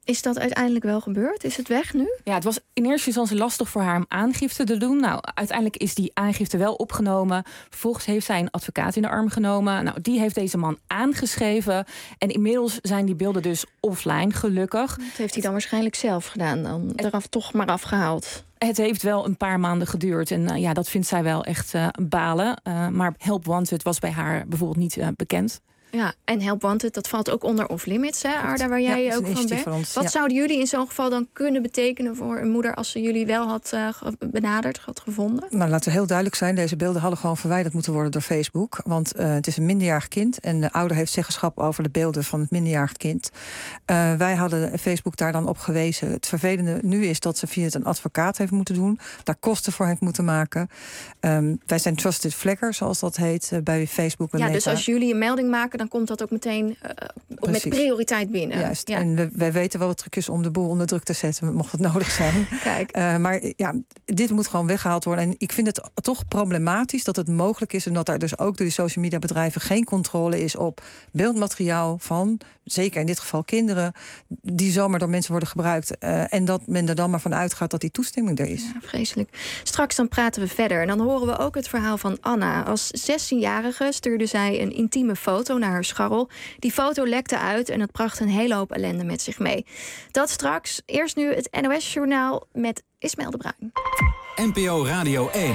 Is dat uiteindelijk wel gebeurd? Is het weg nu? Ja, het was in eerste instantie lastig voor haar om aangifte te doen. Nou, uiteindelijk is die aangifte wel opgenomen. Vervolgens heeft zij een advocaat in de arm genomen. Nou, die heeft deze man aangeschreven. En inmiddels zijn die beelden dus offline, gelukkig. Dat heeft hij dan waarschijnlijk zelf gedaan. Dan eraf toch maar afgehaald. Het heeft wel een paar maanden geduurd. En dat vindt zij wel echt balen. Maar Help Wanted was bij haar bijvoorbeeld niet bekend. Ja, en Help Wanted, dat valt ook onder Off Limits, hè, Arda, waar jij ook van bent. Ons, Wat zouden jullie in zo'n geval dan kunnen betekenen voor een moeder als ze jullie wel had benaderd, had gevonden? Nou, laten we heel duidelijk zijn. Deze beelden hadden gewoon verwijderd moeten worden door Facebook. Want het is een minderjarig kind en de ouder heeft zeggenschap over de beelden van het minderjarig kind. Wij hadden Facebook daar dan op gewezen. Het vervelende nu is dat ze via het een advocaat heeft moeten doen, daar kosten voor heeft moeten maken. Wij zijn trusted flagger, zoals dat heet, bij Facebook. Ja, dus als jullie een melding maken, dan komt dat ook meteen met prioriteit binnen. Juist. Ja. En wij weten wel wat trucjes om de boel onder druk te zetten, mocht het nodig zijn. Kijk. Maar ja, dit moet gewoon weggehaald worden. En ik vind het toch problematisch dat het mogelijk is en dat daar dus ook door die social media bedrijven geen controle is op beeldmateriaal van, zeker in dit geval kinderen, die zomaar door mensen worden gebruikt. En dat men er dan maar van uitgaat dat die toestemming er is. Ja, vreselijk. Straks dan praten we verder. En dan horen we ook het verhaal van Anna. Als 16-jarige stuurde zij een intieme foto naar haar scharrel. Die foto lekte uit en het bracht een hele hoop ellende met zich mee. Dat straks. Eerst nu het NOS-journaal met Ismaël de Bruin. NPO Radio 1.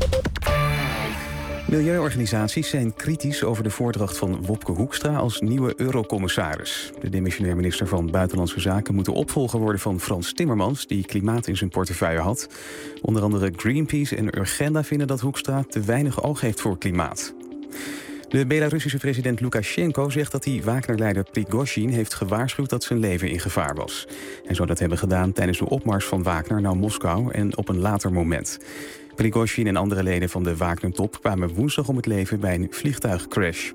Milieuorganisaties zijn kritisch over de voordracht van Wopke Hoekstra als nieuwe eurocommissaris. De demissionair minister van Buitenlandse Zaken moet de opvolger worden van Frans Timmermans, die klimaat in zijn portefeuille had. Onder andere Greenpeace en Urgenda vinden dat Hoekstra te weinig oog heeft voor klimaat. De Belarussische president Lukasjenko zegt dat hij Wagner-leider Prigozhin heeft gewaarschuwd dat zijn leven in gevaar was. Hij zou dat hebben gedaan tijdens de opmars van Wagner naar Moskou en op een later moment. Prigozhin en andere leden van de Wagner-top kwamen woensdag om het leven bij een vliegtuigcrash.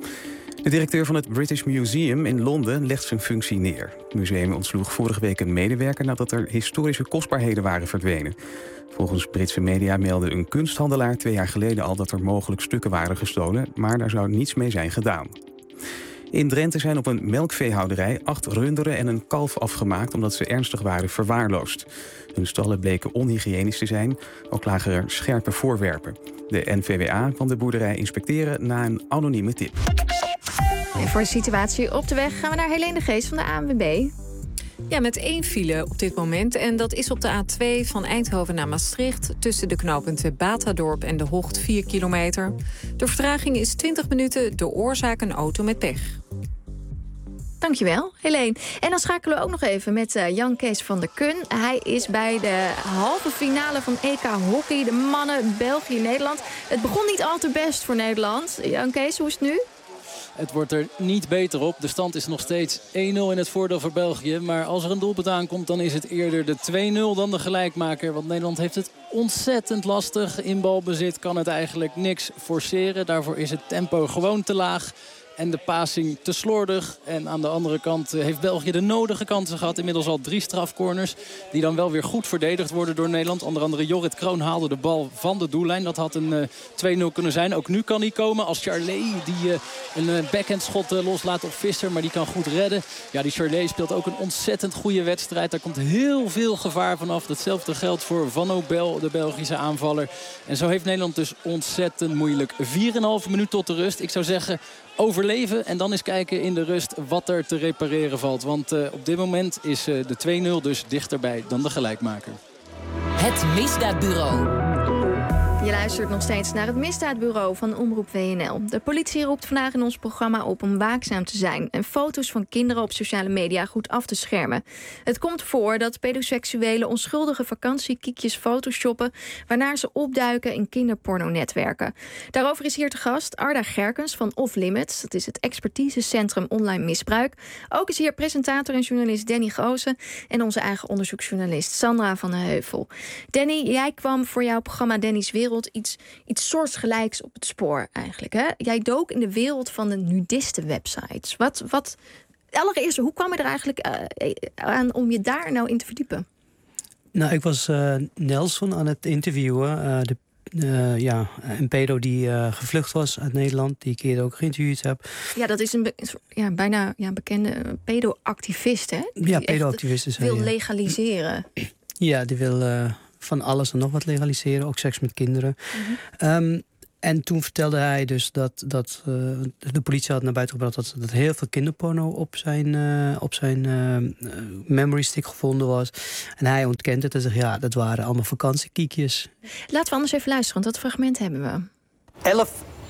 De directeur van het British Museum in Londen legt zijn functie neer. Het museum ontsloeg vorige week een medewerker nadat er historische kostbaarheden waren verdwenen. Volgens Britse media meldde een kunsthandelaar 2 jaar geleden al dat er mogelijk stukken waren gestolen, maar daar zou niets mee zijn gedaan. In Drenthe zijn op een melkveehouderij 8 runderen en een kalf afgemaakt omdat ze ernstig waren verwaarloosd. Hun stallen bleken onhygiënisch te zijn, ook lagen er scherpe voorwerpen. De NVWA van de boerderij inspecteren na een anonieme tip. En voor de situatie op de weg gaan we naar Helene de Geest van de ANWB. Ja, met 1 file op dit moment. En dat is op de A2 van Eindhoven naar Maastricht, tussen de knooppunten Batadorp en De Hocht 4 kilometer. De vertraging is 20 minuten, de oorzaak een auto met pech. Dankjewel, Helene. En dan schakelen we ook nog even met Jan Kees van der Kun. Hij is bij de halve finale van EK Hockey, de mannen België-Nederland. Het begon niet al te best voor Nederland. Jan Kees, hoe is het nu? Het wordt er niet beter op. De stand is nog steeds 1-0 in het voordeel voor België. Maar als er een doelpunt aankomt, dan is het eerder de 2-0 dan de gelijkmaker. Want Nederland heeft het ontzettend lastig. In balbezit kan het eigenlijk niks forceren. Daarvoor is het tempo gewoon te laag. En de passing te slordig. En aan de andere kant heeft België de nodige kansen gehad. Inmiddels al 3 strafcorners. Die dan wel weer goed verdedigd worden door Nederland. Onder andere Jorrit Kroon haalde de bal van de doellijn. Dat had een 2-0 kunnen zijn. Ook nu kan hij komen als Charlet. Die een backhandschot loslaat op Visser. Maar die kan goed redden. Ja, die Charlet speelt ook een ontzettend goede wedstrijd. Daar komt heel veel gevaar vanaf. Hetzelfde geldt voor Van Obel, de Belgische aanvaller. En zo heeft Nederland dus ontzettend moeilijk. 4,5 minuut tot de rust. Ik zou zeggen, overleven en dan eens kijken in de rust wat er te repareren valt. Want op dit moment is de 2-0 dus dichterbij dan de gelijkmaker. Het Misdaadbureau. Je luistert nog steeds naar het Misdaadbureau van Omroep WNL. De politie roept vandaag in ons programma op om waakzaam te zijn en foto's van kinderen op sociale media goed af te schermen. Het komt voor dat pedoseksuelen onschuldige vakantiekiekjes photoshoppen, waarna ze opduiken in kinderpornonetwerken. Daarover is hier te gast Arda Gerkens van Off Limits. Dat is het expertisecentrum online misbruik. Ook is hier presentator en journalist Danny Goosen en onze eigen onderzoeksjournalist Sandra van den Heuvel. Danny, jij kwam voor jouw programma Danny's Wereld iets soortgelijks op het spoor eigenlijk. Hè? Jij dook in de wereld van de nudisten-websites. Allereerst, hoe kwam je er eigenlijk aan om je daar nou in te verdiepen? Nou, ik was Nelson aan het interviewen. een pedo die gevlucht was uit Nederland, die ik eerder ook geïnterviewd heb. Ja, dat is bijna een bekende pedo-activist, hè? Ja, pedo-activist is wil legaliseren. Ja, die wil van alles en nog wat legaliseren, ook seks met kinderen. En toen vertelde hij dus dat de politie had naar buiten gebracht dat heel veel kinderporno op zijn memory stick gevonden was. En hij ontkent het en zegt, ja, dat waren allemaal vakantiekiekjes. Laten we anders even luisteren, want dat fragment hebben we.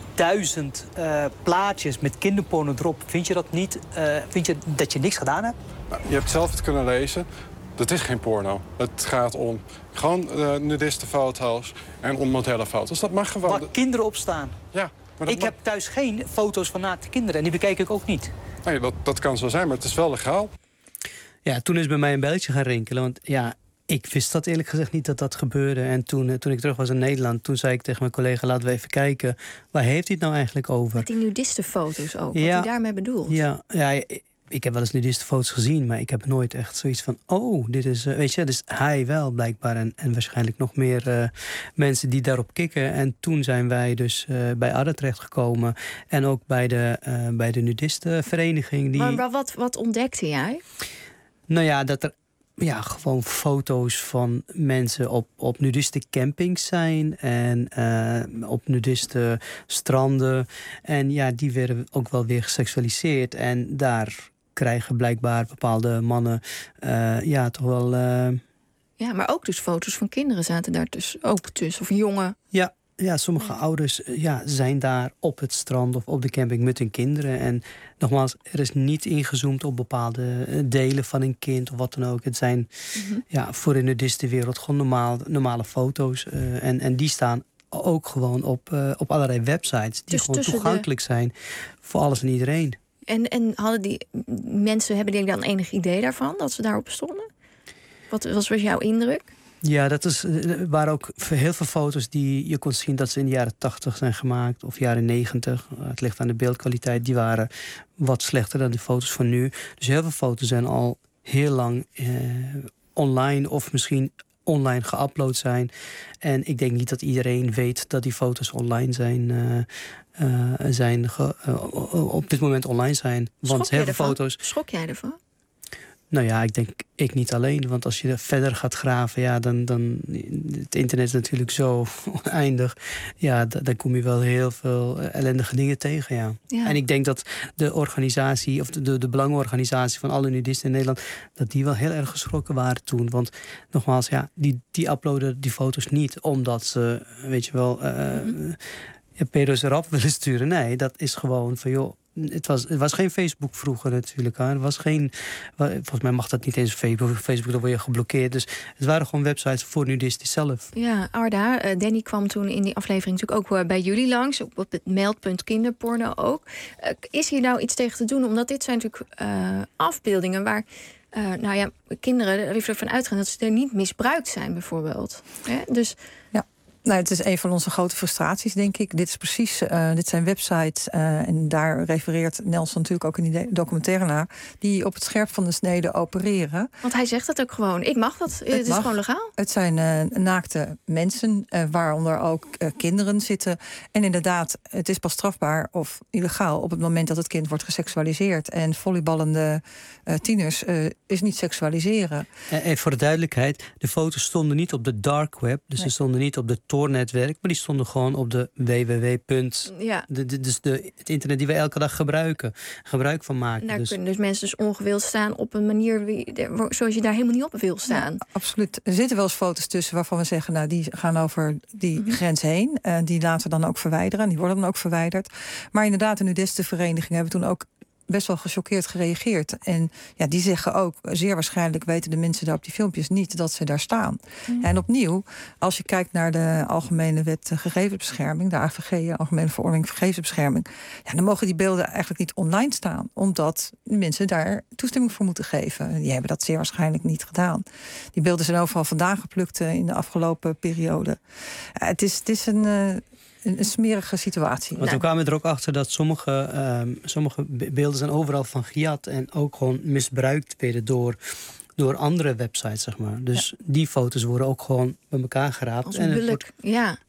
11.000 plaatjes met kinderporno erop. Vind je dat niet? Vind je dat je niks gedaan hebt? Nou, je hebt zelf het kunnen lezen. Dat is geen porno. Het gaat om gewoon nudistenfoto's en om modellenfoto's. Dat mag gewoon. Waar kinderen op staan. Ja, maar ik heb thuis geen foto's van naakte kinderen en die bekijk ik ook niet. Nee, dat kan zo zijn, maar het is wel legaal. Ja, toen is bij mij een belletje gaan rinkelen. Want ja, ik wist dat eerlijk gezegd niet dat gebeurde. En toen ik terug was in Nederland, toen zei ik tegen mijn collega, laten we even kijken, waar heeft hij het nou eigenlijk over? Met die nudistenfoto's ook, wat hij daarmee bedoelt. Ja, ik heb wel eens nudistenfoto's gezien, maar ik heb nooit echt zoiets van, dit is, weet je, dus hij wel blijkbaar en waarschijnlijk nog meer mensen die daarop kikken. En toen zijn wij dus bij ADA terechtgekomen en ook bij de nudistenvereniging. Maar wat ontdekte jij? Nou ja, dat er gewoon foto's van mensen op nudiste campings zijn en op nudiste stranden. En ja, die werden ook wel weer geseksualiseerd. En daar krijgen blijkbaar bepaalde mannen toch wel... Ja, maar ook dus foto's van kinderen zaten daar dus ook tussen, of jongen. Ja, sommige ouders zijn daar op het strand of op de camping met hun kinderen. En nogmaals, er is niet ingezoomd op bepaalde delen van een kind of wat dan ook. Het zijn voor de nudistenwereld gewoon normale foto's. En die staan ook gewoon op allerlei websites die dus gewoon toegankelijk zijn voor alles en iedereen. En hadden die mensen, hebben die dan enig idee daarvan, dat ze daarop stonden? Wat was jouw indruk? Ja, er waren ook heel veel foto's die je kon zien dat ze in de jaren 80 zijn gemaakt of jaren 90. Het ligt aan de beeldkwaliteit. Die waren wat slechter dan de foto's van nu. Dus heel veel foto's zijn al heel lang online of misschien online geüpload zijn. En ik denk niet dat iedereen weet dat die foto's online zijn. Op dit moment online zijn. Want heel veel foto's. Schrok jij ervan? Nou ja, ik niet alleen. Want als je er verder gaat graven, dan het internet is natuurlijk zo oneindig. Ja, dan kom je wel heel veel ellendige dingen tegen, ja. En ik denk dat de organisatie, of de belangenorganisatie van alle nudisten in Nederland, dat die wel heel erg geschrokken waren toen. Want nogmaals, die uploaden die foto's niet omdat ze, weet je wel, pedo's erop willen sturen. Nee, dat is gewoon van, joh, het was geen Facebook vroeger natuurlijk. Hè. Er was geen, volgens mij mag dat niet eens Facebook, dan word je geblokkeerd. Dus het waren gewoon websites voor nudisten zelf. Ja, Arda, Danny kwam toen in die aflevering natuurlijk ook bij jullie langs. Op het meldpunt kinderporno ook. Is hier nou iets tegen te doen? Omdat dit zijn natuurlijk afbeeldingen waar kinderen er even van uitgaan dat ze er niet misbruikt zijn bijvoorbeeld. Dus... Ja. Nou, het is een van onze grote frustraties, denk ik. Dit is precies, dit zijn websites, en daar refereert Nelson natuurlijk ook in die documentaire naar, die op het scherp van de snede opereren. Want hij zegt dat ook gewoon. Ik mag dat. Het is gewoon legaal. Het zijn naakte mensen, waaronder ook kinderen zitten. En inderdaad, het is pas strafbaar of illegaal op het moment dat het kind wordt geseksualiseerd. En volleyballende tieners is niet seksualiseren. En voor de duidelijkheid, de foto's stonden niet op de dark web, dus ze stonden niet op de Tor-netwerk, maar die stonden gewoon op de www. Dus het internet die we elke dag gebruik van maken. Daar kunnen dus mensen dus ongewild staan op een manier zoals je daar helemaal niet op wil staan. Ja, absoluut. Er zitten wel eens foto's tussen waarvan we zeggen, nou, die gaan over die grens heen. Die laten we dan ook verwijderen en die worden dan ook verwijderd. Maar inderdaad, de nudistenverenigingen hebben toen ook best wel gechoqueerd gereageerd. En die zeggen ook, zeer waarschijnlijk weten de mensen daar op die filmpjes niet dat ze daar staan. En opnieuw, als je kijkt naar de Algemene Wet Gegevensbescherming, de AVG, Algemene Verordening Gegevensbescherming, dan mogen die beelden eigenlijk niet online staan, omdat mensen daar toestemming voor moeten geven. Die hebben dat zeer waarschijnlijk niet gedaan. Die beelden zijn overal vandaan geplukt in de afgelopen periode. Het is een smerige situatie. Want we kwamen er ook achter dat sommige beelden zijn overal van gejat en ook gewoon misbruikt werden door andere websites, zeg maar. Dus die foto's worden ook gewoon bij elkaar geraapt. Als een bulk, Ja,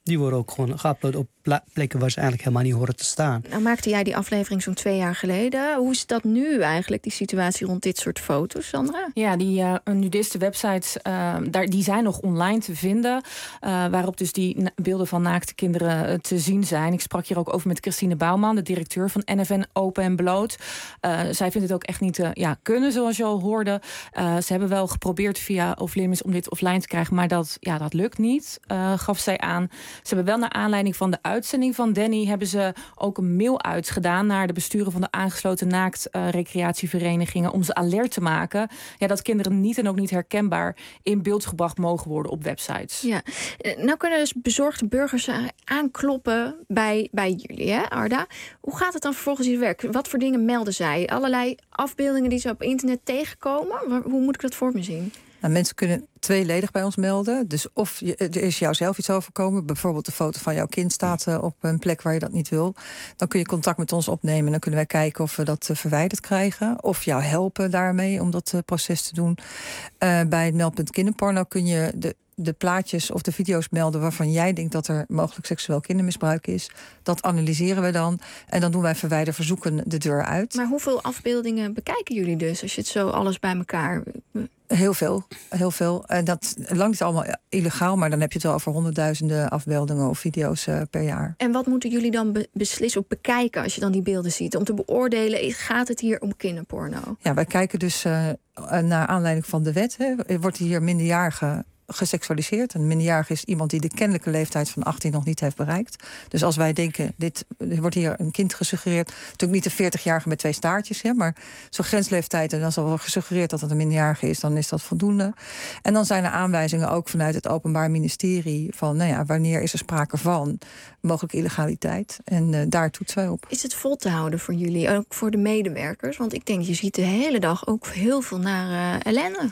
Die worden ook gewoon geüpload op plekken waar ze eigenlijk helemaal niet horen te staan. Nou maakte jij die aflevering zo'n 2 jaar geleden. Hoe is dat nu eigenlijk, die situatie rond dit soort foto's, Sandra? Ja, die nudiste websites, die zijn nog online te vinden. Waarop dus die beelden van naakte kinderen te zien zijn. Ik sprak hier ook over met Christine Bouwman, de directeur van NFN Open en Bloot. Zij vindt het ook echt niet kunnen, zoals je al hoorde. Ze hebben wel geprobeerd via Off-Limits om dit offline te krijgen, maar dat lukt niet, gaf zij aan. Ze hebben wel naar aanleiding van de uitzending van Danny hebben ze ook een mail uitgedaan naar de besturen van de aangesloten naaktrecreatieverenigingen om ze alert te maken dat kinderen niet en ook niet herkenbaar in beeld gebracht mogen worden op websites. Ja, nou kunnen dus bezorgde burgers aankloppen bij jullie, hè, Arda? Hoe gaat het dan vervolgens in het werk? Wat voor dingen melden zij? Allerlei afbeeldingen die ze op internet tegenkomen? Hoe moet ik dat voor me zien? Nou, mensen kunnen tweeledig bij ons melden. Dus of er is jou zelf iets overkomen. Bijvoorbeeld de foto van jouw kind staat op een plek waar je dat niet wil. Dan kun je contact met ons opnemen. En dan kunnen wij kijken of we dat verwijderd krijgen. Of jou helpen daarmee om dat proces te doen. Bij het meldpunt kinderporno kun je de plaatjes of de video's melden waarvan jij denkt dat er mogelijk seksueel kindermisbruik is. Dat analyseren we dan. En dan doen wij verwijderverzoeken de deur uit. Maar hoeveel afbeeldingen bekijken jullie dus, als je het zo alles bij elkaar... Heel veel. En dat lang niet allemaal illegaal, maar dan heb je het wel over honderdduizenden afbeeldingen of video's per jaar. En wat moeten jullie dan beslissen of bekijken als je dan die beelden ziet? Om te beoordelen, gaat het hier om kinderporno? Ja, wij kijken dus naar aanleiding van de wet. Er wordt hier minderjarige geseksualiseerd. Een minderjarige is iemand die de kennelijke leeftijd van 18 nog niet heeft bereikt. Dus als wij denken, er wordt hier een kind gesuggereerd, natuurlijk niet een 40-jarige met 2 staartjes, maar zo'n grensleeftijd, en dan is al wel gesuggereerd dat het een minderjarige is, dan is dat voldoende. En dan zijn er aanwijzingen ook vanuit het Openbaar Ministerie van, wanneer is er sprake van mogelijke illegaliteit. En daar toetsen wij op. Is het vol te houden voor jullie, ook voor de medewerkers? Want ik denk, je ziet de hele dag ook heel veel nare ellende.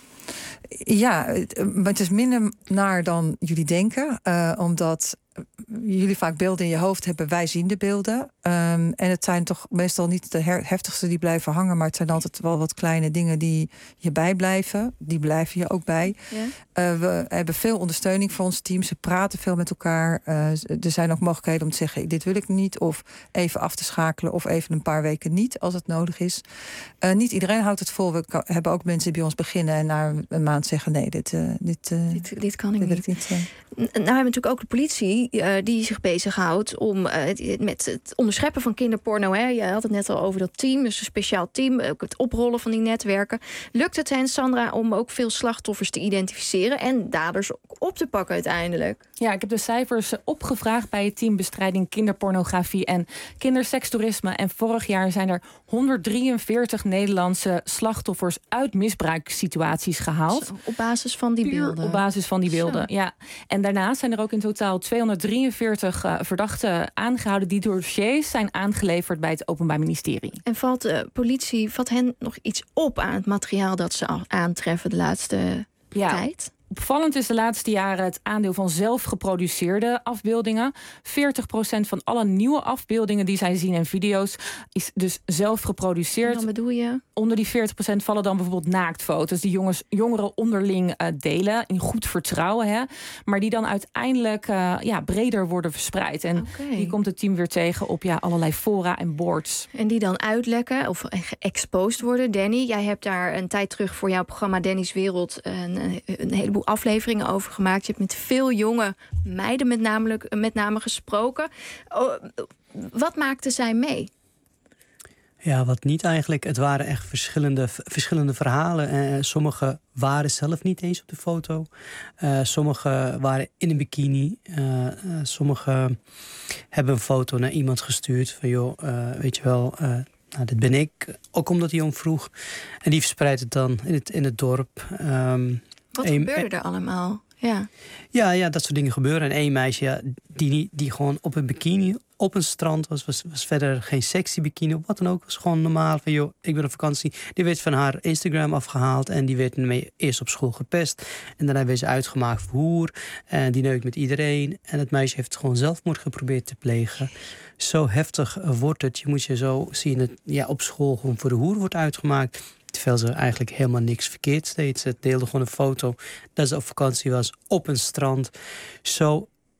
Ja, maar het is minder naar dan jullie denken. Omdat jullie vaak beelden in je hoofd hebben. Wij zien de beelden. En het zijn toch meestal niet de heftigste die blijven hangen. Maar het zijn altijd wel wat kleine dingen die je bijblijven. Die blijven je ook bij. Ja. We hebben veel ondersteuning voor ons team. Ze praten veel met elkaar. Er zijn ook mogelijkheden om te zeggen, dit wil ik niet. Of even af te schakelen. Of even een paar weken niet, als het nodig is. Niet iedereen houdt het vol. We hebben ook mensen die bij ons beginnen en na een maand zeggen, nee, dit kan ik niet. Nou hebben we natuurlijk ook de politie die zich bezighoudt om met het onderscheppen van kinderporno. Hè. Je had het net al over dat team, dus een speciaal team, ook het oprollen van die netwerken. Lukt het hen, Sandra, om ook veel slachtoffers te identificeren en daders ook op te pakken uiteindelijk? Ja, ik heb de cijfers opgevraagd bij het team bestrijding kinderpornografie en kindersekstoerisme. En vorig jaar zijn er 143 Nederlandse slachtoffers uit misbruikssituaties gehaald. Zo, op basis van die beelden? Op basis van die beelden, ja. En daarnaast zijn er ook in totaal 243 verdachten aangehouden die dossiers zijn aangeleverd bij het Openbaar Ministerie. En valt de politie hen nog iets op aan het materiaal dat ze aantreffen de laatste tijd? Opvallend is de laatste jaren het aandeel van zelf geproduceerde afbeeldingen. 40% van alle nieuwe afbeeldingen die zij zien en video's is dus zelf geproduceerd. En dan bedoel je? Onder die 40% vallen dan bijvoorbeeld naaktfoto's die jongeren onderling delen in goed vertrouwen. Hè, maar die dan uiteindelijk breder worden verspreid. En die komt het team weer tegen op allerlei fora en boards. En die dan uitlekken of geëxposed worden. Danny, jij hebt daar een tijd terug voor jouw programma Danny's Wereld een heleboel afleveringen over gemaakt. Je hebt met veel jonge meiden met name gesproken. Wat maakten zij mee? Ja, wat niet eigenlijk. Het waren echt verschillende verhalen. Sommige waren zelf niet eens op de foto. Sommige waren in een bikini. Sommige hebben een foto naar iemand gestuurd. Van joh, weet je wel, dit ben ik. Ook omdat hij om vroeg. En die verspreidt het dan in het dorp. Wat gebeurde er allemaal? Ja, dat soort dingen gebeuren. En één meisje die gewoon op een bikini op een strand was verder geen sexy bikini of wat dan ook. Was gewoon normaal van, joh, ik ben op vakantie. Die werd van haar Instagram afgehaald en die werd eerst op school gepest. En daarna werd ze uitgemaakt voor hoer. En die neukt met iedereen. En het meisje heeft gewoon zelfmoord geprobeerd te plegen. Zo heftig wordt het. Je moet je zo zien dat op school gewoon voor de hoer wordt uitgemaakt. Terwijl ze eigenlijk helemaal niks verkeerd deed. Ze deelde gewoon een foto dat ze op vakantie was op een strand. Zo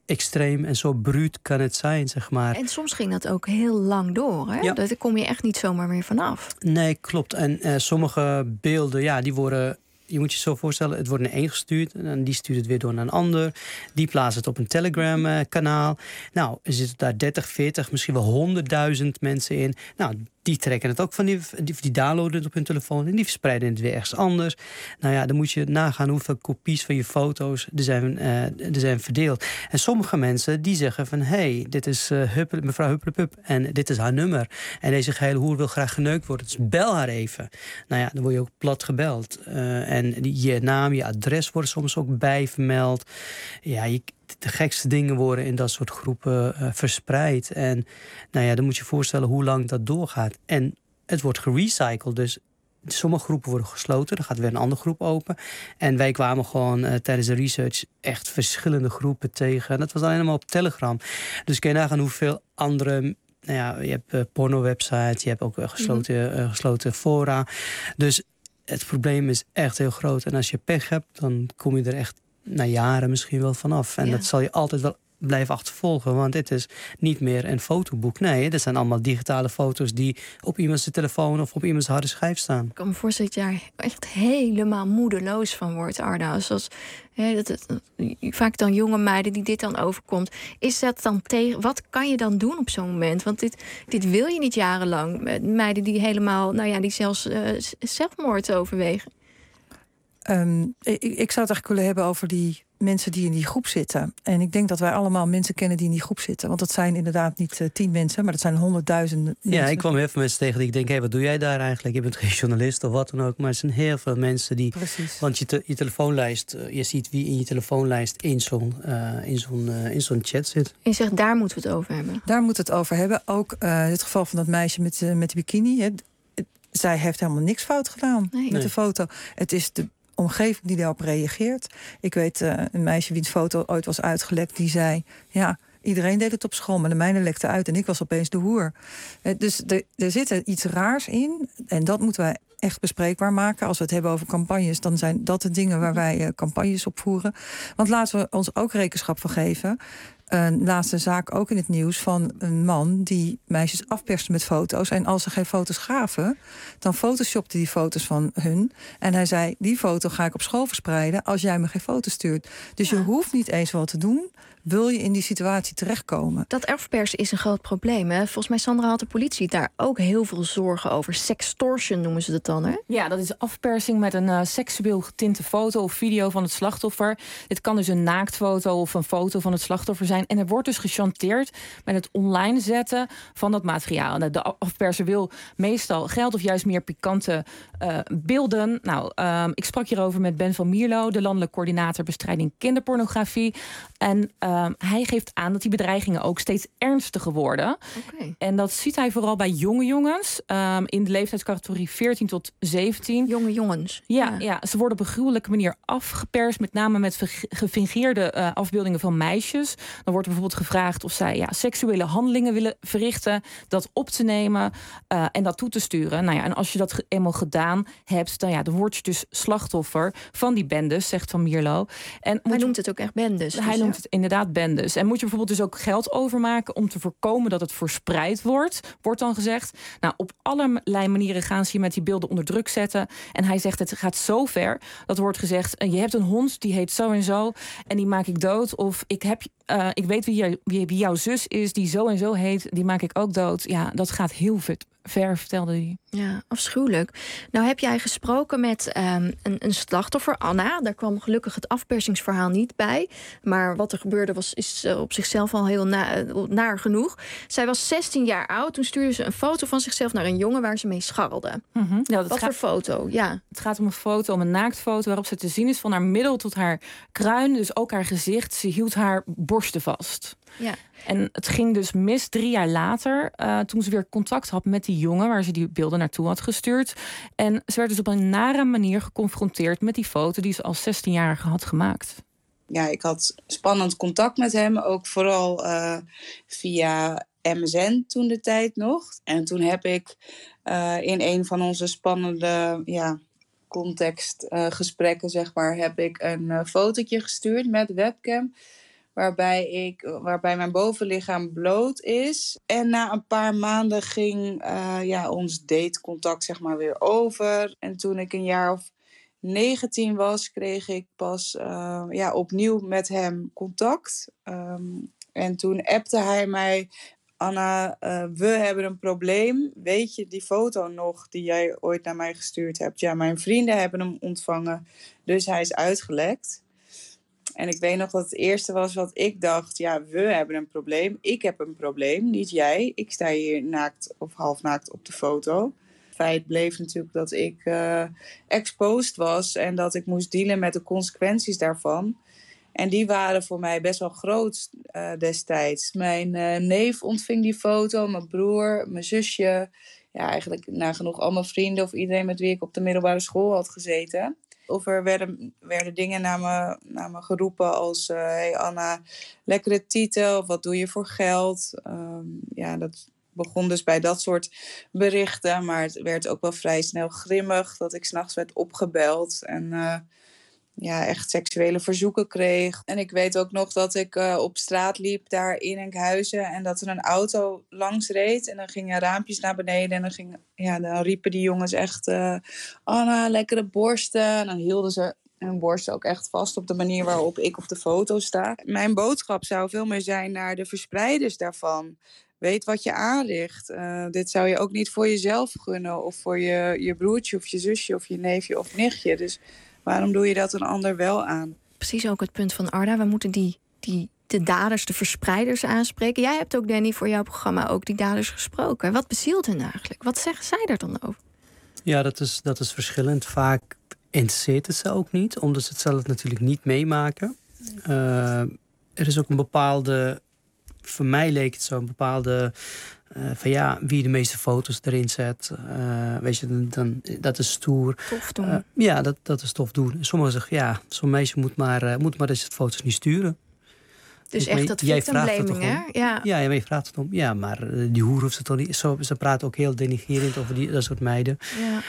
extreem en zo bruut kan het zijn, zeg maar. En soms ging dat ook heel lang door, hè? Ja. Daar kom je echt niet zomaar meer vanaf. Nee, klopt. En sommige beelden, die worden... Je moet je zo voorstellen, het wordt naar één gestuurd. En die stuurt het weer door naar een ander. Die plaatst het op een Telegram-kanaal. Nou, er zitten daar 30, 40, misschien wel 100.000 mensen in. Nou, die trekken het ook van die downloaden het op hun telefoon en die verspreiden het weer ergens anders. Nou ja, dan moet je nagaan hoeveel kopies van je foto's er zijn verdeeld. En sommige mensen die zeggen van, hey, dit is mevrouw Huppelepup en dit is haar nummer. En deze geile hoer wil graag geneukt worden, dus bel haar even. Nou ja, dan word je ook plat gebeld. En je naam, je adres wordt soms ook bij vermeld. Ja, de gekste dingen worden in dat soort groepen verspreid. En nou ja, dan moet je je voorstellen hoe lang dat doorgaat. En het wordt gerecycled. Dus sommige groepen worden gesloten. Dan gaat weer een andere groep open. En wij kwamen gewoon tijdens de research echt verschillende groepen tegen. En dat was alleen maar op Telegram. Dus kun je nagaan hoeveel andere... Nou ja, je hebt porno-websites. Je hebt ook gesloten fora. Dus het probleem is echt heel groot. En als je pech hebt, dan kom je er echt na jaren misschien wel vanaf. En dat zal je altijd wel blijven achtervolgen. Want dit is niet meer een fotoboek. Nee, dit zijn allemaal digitale foto's die op iemands telefoon of op iemands harde schijf staan. Ik kan me voorstellen dat je daar echt helemaal moedeloos van wordt, Arda. Zoals vaak dan jonge meiden die dit dan overkomt. Is dat dan tegen? Wat kan je dan doen op zo'n moment? Want dit wil je niet jarenlang. Meiden die helemaal, die zelfs zelfmoord overwegen. Ik zou het eigenlijk willen hebben over die mensen die in die groep zitten. En ik denk dat wij allemaal mensen kennen die in die groep zitten. Want dat zijn inderdaad niet 10 mensen, maar dat zijn 100.000 mensen. Ja, ik kwam heel veel mensen tegen die ik denk, wat doe jij daar eigenlijk? Je bent geen journalist of wat dan ook. Maar er zijn heel veel mensen die... Precies. Want je telefoonlijst, je ziet wie in je telefoonlijst in zo'n chat zit. En je zegt, daar moeten we het over hebben. Daar moeten we het over hebben. Ook het geval van dat meisje met de bikini. Zij heeft helemaal niks fout gedaan met de foto. Het is de omgeving die daarop reageert. Ik weet een meisje wiens foto ooit was uitgelekt, die zei, ja, iedereen deed het op school, maar de mijne lekte uit en ik was opeens de hoer. Dus er zit iets raars in en dat moeten wij echt bespreekbaar maken. Als we het hebben over campagnes, dan zijn dat de dingen waar wij campagnes op voeren. Want laten we ons ook rekenschap van geven. Een laatste zaak ook in het nieuws van een man die meisjes afperste met foto's. En als ze geen foto's gaven, dan photoshopte die foto's van hun. En hij zei, die foto ga ik op school verspreiden als jij me geen foto stuurt. Dus je hoeft niet eens wat te doen, wil je in die situatie terechtkomen. Dat afpersen is een groot probleem. Hè? Volgens mij, Sandra, had de politie daar ook heel veel zorgen over. Sextortion noemen ze dat dan, hè? Ja, dat is afpersing met een seksueel getinte foto of video van het slachtoffer. Dit kan dus een naaktfoto of een foto van het slachtoffer zijn. En er wordt dus gechanteerd met het online zetten van dat materiaal. De afperser wil meestal geld of juist meer pikante beelden. Nou, ik sprak hierover met Ben van Mierlo, de landelijk coördinator bestrijding kinderpornografie. En hij geeft aan dat die bedreigingen ook steeds ernstiger worden. Okay. En dat ziet hij vooral bij jonge jongens in de leeftijdscategorie 14 tot 17. Jonge jongens. Ja, ze worden op een gruwelijke manier afgeperst, met name met gefingeerde afbeeldingen van meisjes. Dan wordt er bijvoorbeeld gevraagd of zij seksuele handelingen willen verrichten, dat op te nemen en dat toe te sturen. Nou ja, en als je dat eenmaal gedaan hebt, dan word je dus slachtoffer van die bendes, zegt Van Mierlo. En hij noemt het ook echt bendes. Hij noemt het inderdaad bendes. En moet je bijvoorbeeld dus ook geld overmaken om te voorkomen dat het verspreid wordt dan gezegd. Nou, op allerlei manieren gaan ze je met die beelden onder druk zetten. En hij zegt, het gaat zo ver dat wordt gezegd, je hebt een hond die heet zo en zo en die maak ik dood. Of ik weet wie jouw zus is die zo en zo heet, die maak ik ook dood. Ja, dat gaat heel ver, vertelde hij. Ja, afschuwelijk. Nou heb jij gesproken met een slachtoffer, Anna. Daar kwam gelukkig het afpersingsverhaal niet bij. Maar wat er gebeurde is op zichzelf al heel naar genoeg. Zij was 16 jaar oud. Toen stuurde ze een foto van zichzelf naar een jongen waar ze mee scharrelde. Mm-hmm. Wat voor foto? Ja. Het gaat om een naaktfoto waarop ze te zien is van haar middel tot haar kruin. Dus ook haar gezicht. Ze hield haar borsten vast. Ja. En het ging dus mis 3 jaar later, toen ze weer contact had met die jongen waar ze die beelden naartoe had gestuurd. En ze werd dus op een nare manier geconfronteerd met die foto die ze als 16-jarige had gemaakt. Ja, ik had spannend contact met hem, ook vooral via MSN toen de tijd nog. En toen heb ik in een van onze spannende contextgesprekken, zeg maar, heb ik een fotootje gestuurd met webcam. waarbij mijn bovenlichaam bloot is. En na een paar maanden ging ons datecontact zeg maar weer over. En toen ik een jaar of 19 was, kreeg ik pas opnieuw met hem contact. En toen appte hij mij: Anna, we hebben een probleem. Weet je die foto nog die jij ooit naar mij gestuurd hebt? Ja, mijn vrienden hebben hem ontvangen, dus hij is uitgelekt. En ik weet nog dat het eerste was wat ik dacht: ja, we hebben een probleem. Ik heb een probleem, niet jij. Ik sta hier naakt of halfnaakt op de foto. Het feit bleef natuurlijk dat ik exposed was en dat ik moest dealen met de consequenties daarvan. En die waren voor mij best wel groot destijds. Mijn neef ontving die foto, mijn broer, mijn zusje. Ja, eigenlijk nagenoeg al mijn vrienden of iedereen met wie ik op de middelbare school had gezeten. Of er werden dingen naar me geroepen als: hey Anna, lekkere titel, of wat doe je voor geld? Dat begon dus bij dat soort berichten. Maar het werd ook wel vrij snel grimmig dat ik 's nachts werd opgebeld en echt seksuele verzoeken kreeg. En ik weet ook nog dat ik op straat liep daar in Enkhuizen en dat er een auto langs reed en dan gingen raampjes naar beneden en dan riepen die jongens echt: Anna, lekkere borsten. En dan hielden ze hun borsten ook echt vast op de manier waarop ik op de foto sta. Mijn boodschap zou veel meer zijn naar de verspreiders daarvan. Weet wat je aanricht. Dit zou je ook niet voor jezelf gunnen of voor je broertje of je zusje of je neefje of nichtje. Dus waarom doe je dat een ander wel aan? Precies ook het punt van Arda. We moeten de daders, de verspreiders aanspreken. Jij hebt ook, Danny, voor jouw programma ook die daders gesproken. Wat bezielt hen eigenlijk? Wat zeggen zij er dan over? Ja, dat is verschillend. Vaak interesseert het ze ook niet, omdat ze het zelf natuurlijk niet meemaken. Er is ook een bepaalde... Voor mij leek het zo een bepaalde... wie de meeste foto's erin zet. Weet je, dan, dat is stoer. Tof doen. Dat is tof doen. Sommigen zeggen, zo'n meisje moet maar deze foto's niet sturen. Dus echt dat victimblaming, hè? Ja, maar je vraagt het om. Ja, maar die hoer hoeft het toch niet. Ze praten ook heel denigrerend over dat soort meiden. Ja.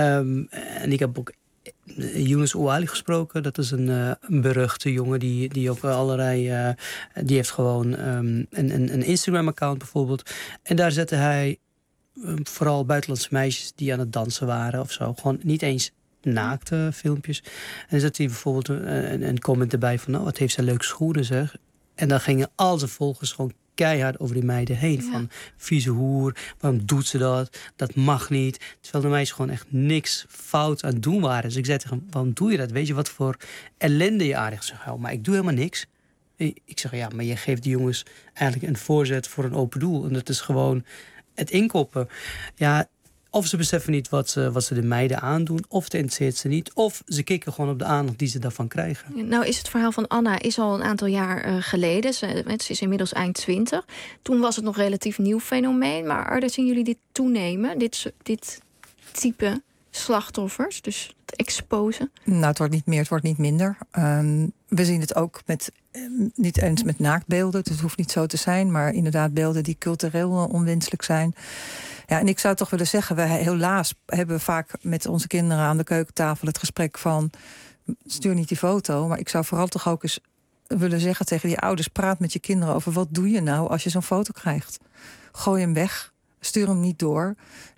En ik heb ook Younes Ouali gesproken. Dat is een beruchte jongen die ook allerlei... die heeft gewoon een Instagram-account bijvoorbeeld. En daar zette hij vooral buitenlandse meisjes die aan het dansen waren of zo. Gewoon niet eens naakte filmpjes. En dan zette hij bijvoorbeeld een comment erbij van... wat heeft zij leuke schoenen, zeg. En dan gingen al zijn volgers gewoon keihard over die meiden heen. Ja. Van vieze hoer, waarom doet ze dat? Dat mag niet. Terwijl de meisjes gewoon echt niks fout aan het doen waren. Dus ik zei tegen hem, waarom doe je dat? Weet je wat voor ellende je aardig zegt? Maar ik doe helemaal niks. Ik zeg, maar je geeft die jongens eigenlijk een voorzet voor een open doel. En dat is gewoon het inkoppen. Ja, of ze beseffen niet wat ze de meiden aandoen, of het interesseert ze niet, of ze kikken gewoon op de aandacht die ze daarvan krijgen. Nou is het verhaal van Anna is al een aantal jaar geleden. Ze is inmiddels eind 20. Toen was het nog relatief nieuw fenomeen. Maar Arda, zien jullie dit toenemen? Dit type slachtoffers? Dus het exposen? Nou, het wordt niet meer, het wordt niet minder. We zien het ook niet eens met naaktbeelden. Het hoeft niet zo te zijn, maar inderdaad beelden die cultureel onwenselijk zijn. Ja, en ik zou toch willen zeggen, wij helaas hebben vaak met onze kinderen aan de keukentafel het gesprek van stuur niet die foto. Maar ik zou vooral toch ook eens willen zeggen tegen die ouders, praat met je kinderen over wat doe je nou als je zo'n foto krijgt. Gooi hem weg. Stuur hem niet door.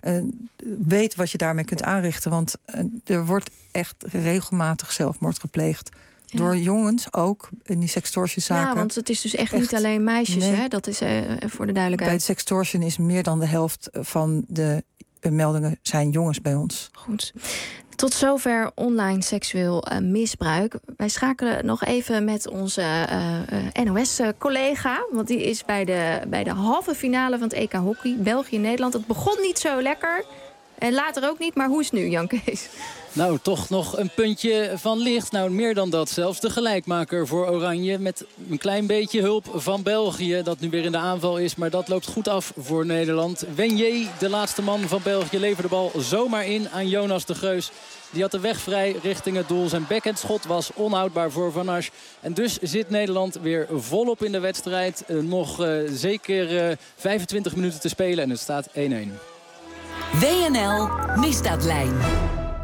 Weet wat je daarmee kunt aanrichten. Want er wordt echt regelmatig zelfmoord gepleegd. Ja. Door jongens ook, in die sextortionzaken. Ja, want het is dus echt niet alleen meisjes, hè? Dat is voor de duidelijkheid. Bij het sextortion is meer dan de helft van de meldingen zijn jongens bij ons. Goed. Tot zover online seksueel misbruik. Wij schakelen nog even met onze NOS-collega. Want die is bij de halve finale van het EK Hockey. België-Nederland. Het begon niet zo lekker. En later ook niet. Maar hoe is het nu, Jan Kees? Nou, toch nog een puntje van licht. Nou, meer dan dat zelfs. De gelijkmaker voor Oranje. Met een klein beetje hulp van België. Dat nu weer in de aanval is. Maar dat loopt goed af voor Nederland. Wenier, de laatste man van België, leverde de bal zomaar in aan Jonas de Geus. Die had de weg vrij richting het doel. Zijn backhandschot was onhoudbaar voor Van Asch. En dus zit Nederland weer volop in de wedstrijd. Nog zeker 25 minuten te spelen. En het staat 1-1. WNL Misdaadlijn.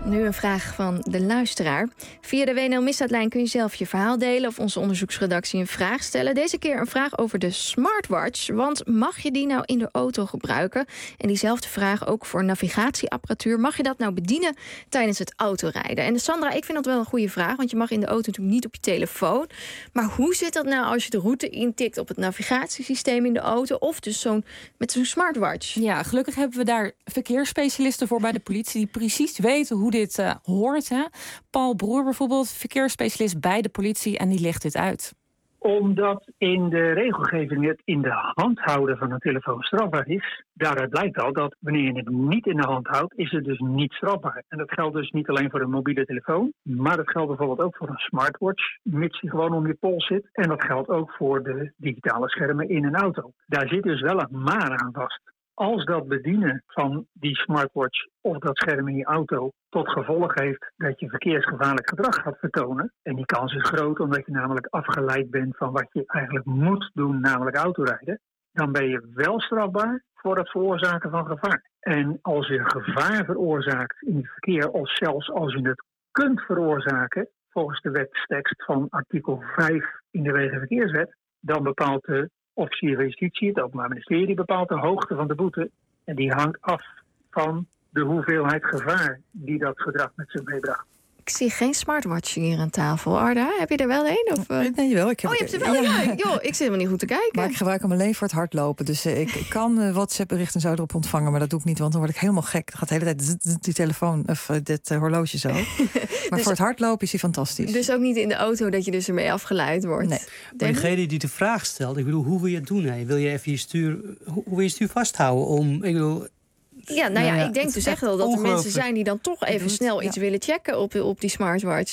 Nu een vraag van de luisteraar. Via de WNL Misdaadlijn kun je zelf je verhaal delen of onze onderzoeksredactie een vraag stellen. Deze keer een vraag over de smartwatch. Want mag je die nou in de auto gebruiken? En diezelfde vraag ook voor navigatieapparatuur. Mag je dat nou bedienen tijdens het autorijden? En Sandra, ik vind dat wel een goede vraag, want je mag in de auto natuurlijk niet op je telefoon. Maar hoe zit dat nou als je de route intikt op het navigatiesysteem in de auto of dus met zo'n smartwatch? Ja, gelukkig hebben we daar verkeersspecialisten voor bij de politie die precies weten hoe dit hoort. Hè? Paul Broer bijvoorbeeld, verkeersspecialist bij de politie, en die legt dit uit. Omdat in de regelgeving het in de hand houden van een telefoon strafbaar is. Daaruit blijkt al dat wanneer je het niet in de hand houdt, is het dus niet strafbaar. En dat geldt dus niet alleen voor een mobiele telefoon, maar dat geldt bijvoorbeeld ook voor een smartwatch, mits die gewoon om je pols zit. En dat geldt ook voor de digitale schermen in een auto. Daar zit dus wel een maar aan vast. Als dat bedienen van die smartwatch of dat scherm in je auto tot gevolg heeft dat je verkeersgevaarlijk gedrag gaat vertonen, en die kans is groot omdat je namelijk afgeleid bent van wat je eigenlijk moet doen, namelijk autorijden, dan ben je wel strafbaar voor het veroorzaken van gevaar. En als je gevaar veroorzaakt in het verkeer, of zelfs als je het kunt veroorzaken, volgens de wetstekst van artikel 5 in de Wegenverkeerswet, dan bepaalt de officier van Justitie, het Openbaar Ministerie, bepaalt de hoogte van de boete. En die hangt af van de hoeveelheid gevaar die dat gedrag met zich meebracht. Ik zie geen smartwatch hier aan tafel. Arda, heb je er wel een? Of, Nee, wel. Je hebt er wel een. Ja. Joh, ik zit helemaal niet goed te kijken. Maar ik gebruik hem alleen voor het hardlopen. Dus ik kan WhatsApp-berichten zo erop ontvangen, maar dat doe ik niet, want dan word ik helemaal gek. Dan gaat de hele tijd die telefoon of dit horloge zo. Maar dus, voor het hardlopen is hij fantastisch. Dus ook niet in de auto dat je dus ermee afgeleid wordt. Nee. Maar degene die de vraag stelt, ik bedoel, hoe wil je het doen? Hè? Wil je even je stuur, hoe wil je stuur vasthouden om, ik bedoel. Ja, nou ja, ik denk dus echt wel dat er mensen zijn die dan toch even snel iets willen checken op die smartwatch.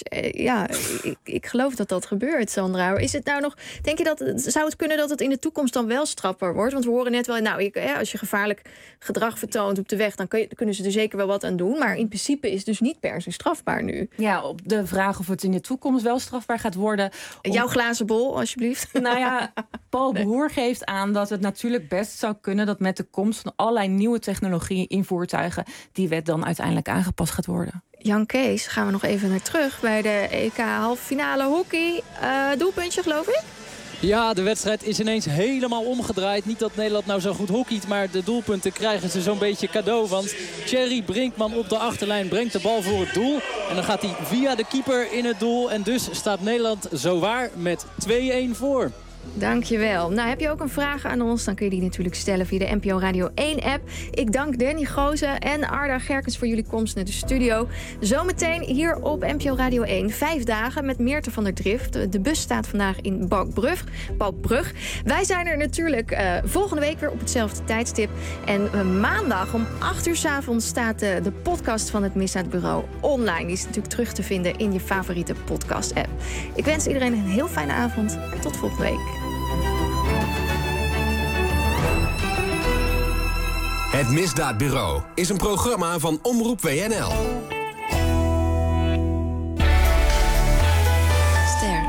Ik geloof dat dat gebeurt, Sandra. Is het nou nog, denk je zou het kunnen dat het in de toekomst dan wel strafbaar wordt? Want we horen net wel, als je gevaarlijk gedrag vertoont op de weg, dan kunnen ze er zeker wel wat aan doen. Maar in principe is het dus niet per se strafbaar nu. Ja, op de vraag of het in de toekomst wel strafbaar gaat worden. Jouw glazen bol, alsjeblieft. Nou ja, Paul Broer geeft aan dat het natuurlijk best zou kunnen dat met de komst van allerlei nieuwe technologieën in voertuigen die wet dan uiteindelijk aangepast gaat worden. Jan Kees, gaan we nog even naar terug bij de EK halve finale hockey. Doelpuntje, geloof ik? Ja, de wedstrijd is ineens helemaal omgedraaid. Niet dat Nederland nou zo goed hockeyt, maar de doelpunten krijgen ze zo'n beetje cadeau. Want Thierry Brinkman op de achterlijn brengt de bal voor het doel. En dan gaat hij via de keeper in het doel. En dus staat Nederland zowaar met 2-1 voor. Dankjewel. Nou, heb je ook een vraag aan ons? Dan kun je die natuurlijk stellen via de NPO Radio 1-app. Ik dank Danny Goosen en Arda Gerkens voor jullie komst naar de studio. Zometeen hier op NPO Radio 1. 5 dagen met Meerte van der Drift. De bus staat vandaag in Balkbrug. Wij zijn er natuurlijk volgende week weer op hetzelfde tijdstip. En maandag om 8 uur 's avonds staat de podcast van het Misdaadbureau online. Die is natuurlijk terug te vinden in je favoriete podcast-app. Ik wens iedereen een heel fijne avond. Tot volgende week. Het Misdaadbureau is een programma van Omroep WNL. Ster.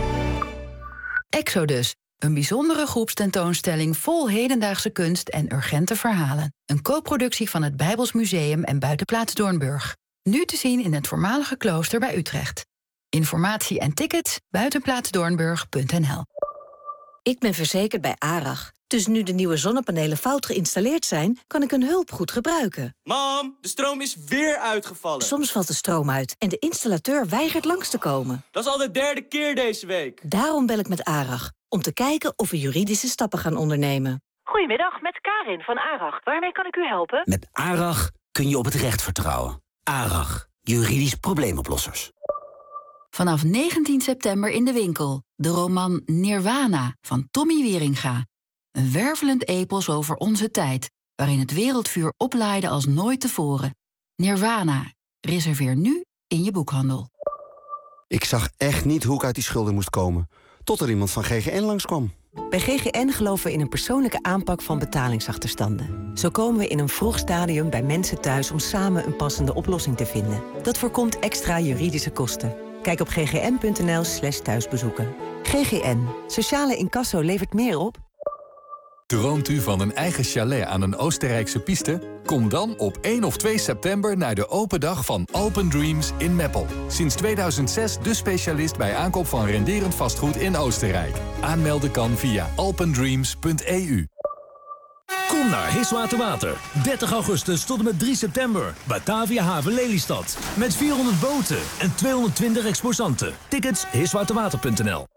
Exodus. Een bijzondere groepstentoonstelling vol hedendaagse kunst en urgente verhalen. Een co-productie van het Bijbels Museum en Buitenplaats Doornburg. Nu te zien in het voormalige klooster bij Utrecht. Informatie en tickets buitenplaatsdoornburg.nl. Ik ben verzekerd bij ARAG. Dus nu de nieuwe zonnepanelen fout geïnstalleerd zijn, kan ik hun hulp goed gebruiken. Mam, de stroom is weer uitgevallen. Soms valt de stroom uit en de installateur weigert langs te komen. Dat is al de 3e keer deze week. Daarom bel ik met ARAG, om te kijken of we juridische stappen gaan ondernemen. Goedemiddag, met Karin van ARAG. Waarmee kan ik u helpen? Met ARAG kun je op het recht vertrouwen. ARAG, juridisch probleemoplossers. Vanaf 19 september in de winkel. De roman Nirwana van Tommy Wieringa. Een wervelend epos over onze tijd, waarin het wereldvuur oplaaide als nooit tevoren. Nirwana. Reserveer nu in je boekhandel. Ik zag echt niet hoe ik uit die schulden moest komen. Tot er iemand van GGN langskwam. Bij GGN geloven we in een persoonlijke aanpak van betalingsachterstanden. Zo komen we in een vroeg stadium bij mensen thuis om samen een passende oplossing te vinden. Dat voorkomt extra juridische kosten. Kijk op ggn.nl/thuisbezoeken. GGN. Sociale incasso levert meer op. Droomt u van een eigen chalet aan een Oostenrijkse piste? Kom dan op 1 of 2 september naar de open dag van Alpen Dreams in Meppel. Sinds 2006 de specialist bij aankoop van renderend vastgoed in Oostenrijk. Aanmelden kan via alpendreams.eu. Kom naar Hiswaterwater. 30 augustus tot en met 3 september. Batavia Haven Lelystad. Met 400 boten en 220 exposanten. Tickets hiswaterwater.nl.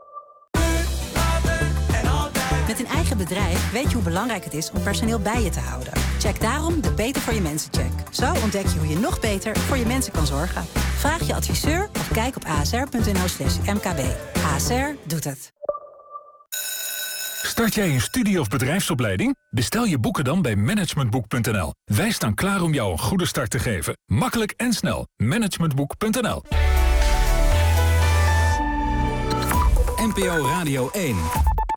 Met een eigen bedrijf weet je hoe belangrijk het is om personeel bij je te houden. Check daarom de Beter voor je mensen check. Zo ontdek je hoe je nog beter voor je mensen kan zorgen. Vraag je adviseur of kijk op asr.nl/mkb. ASR doet het. Start jij een studie- of bedrijfsopleiding? Bestel je boeken dan bij managementboek.nl. Wij staan klaar om jou een goede start te geven. Makkelijk en snel. Managementboek.nl. NPO Radio 1.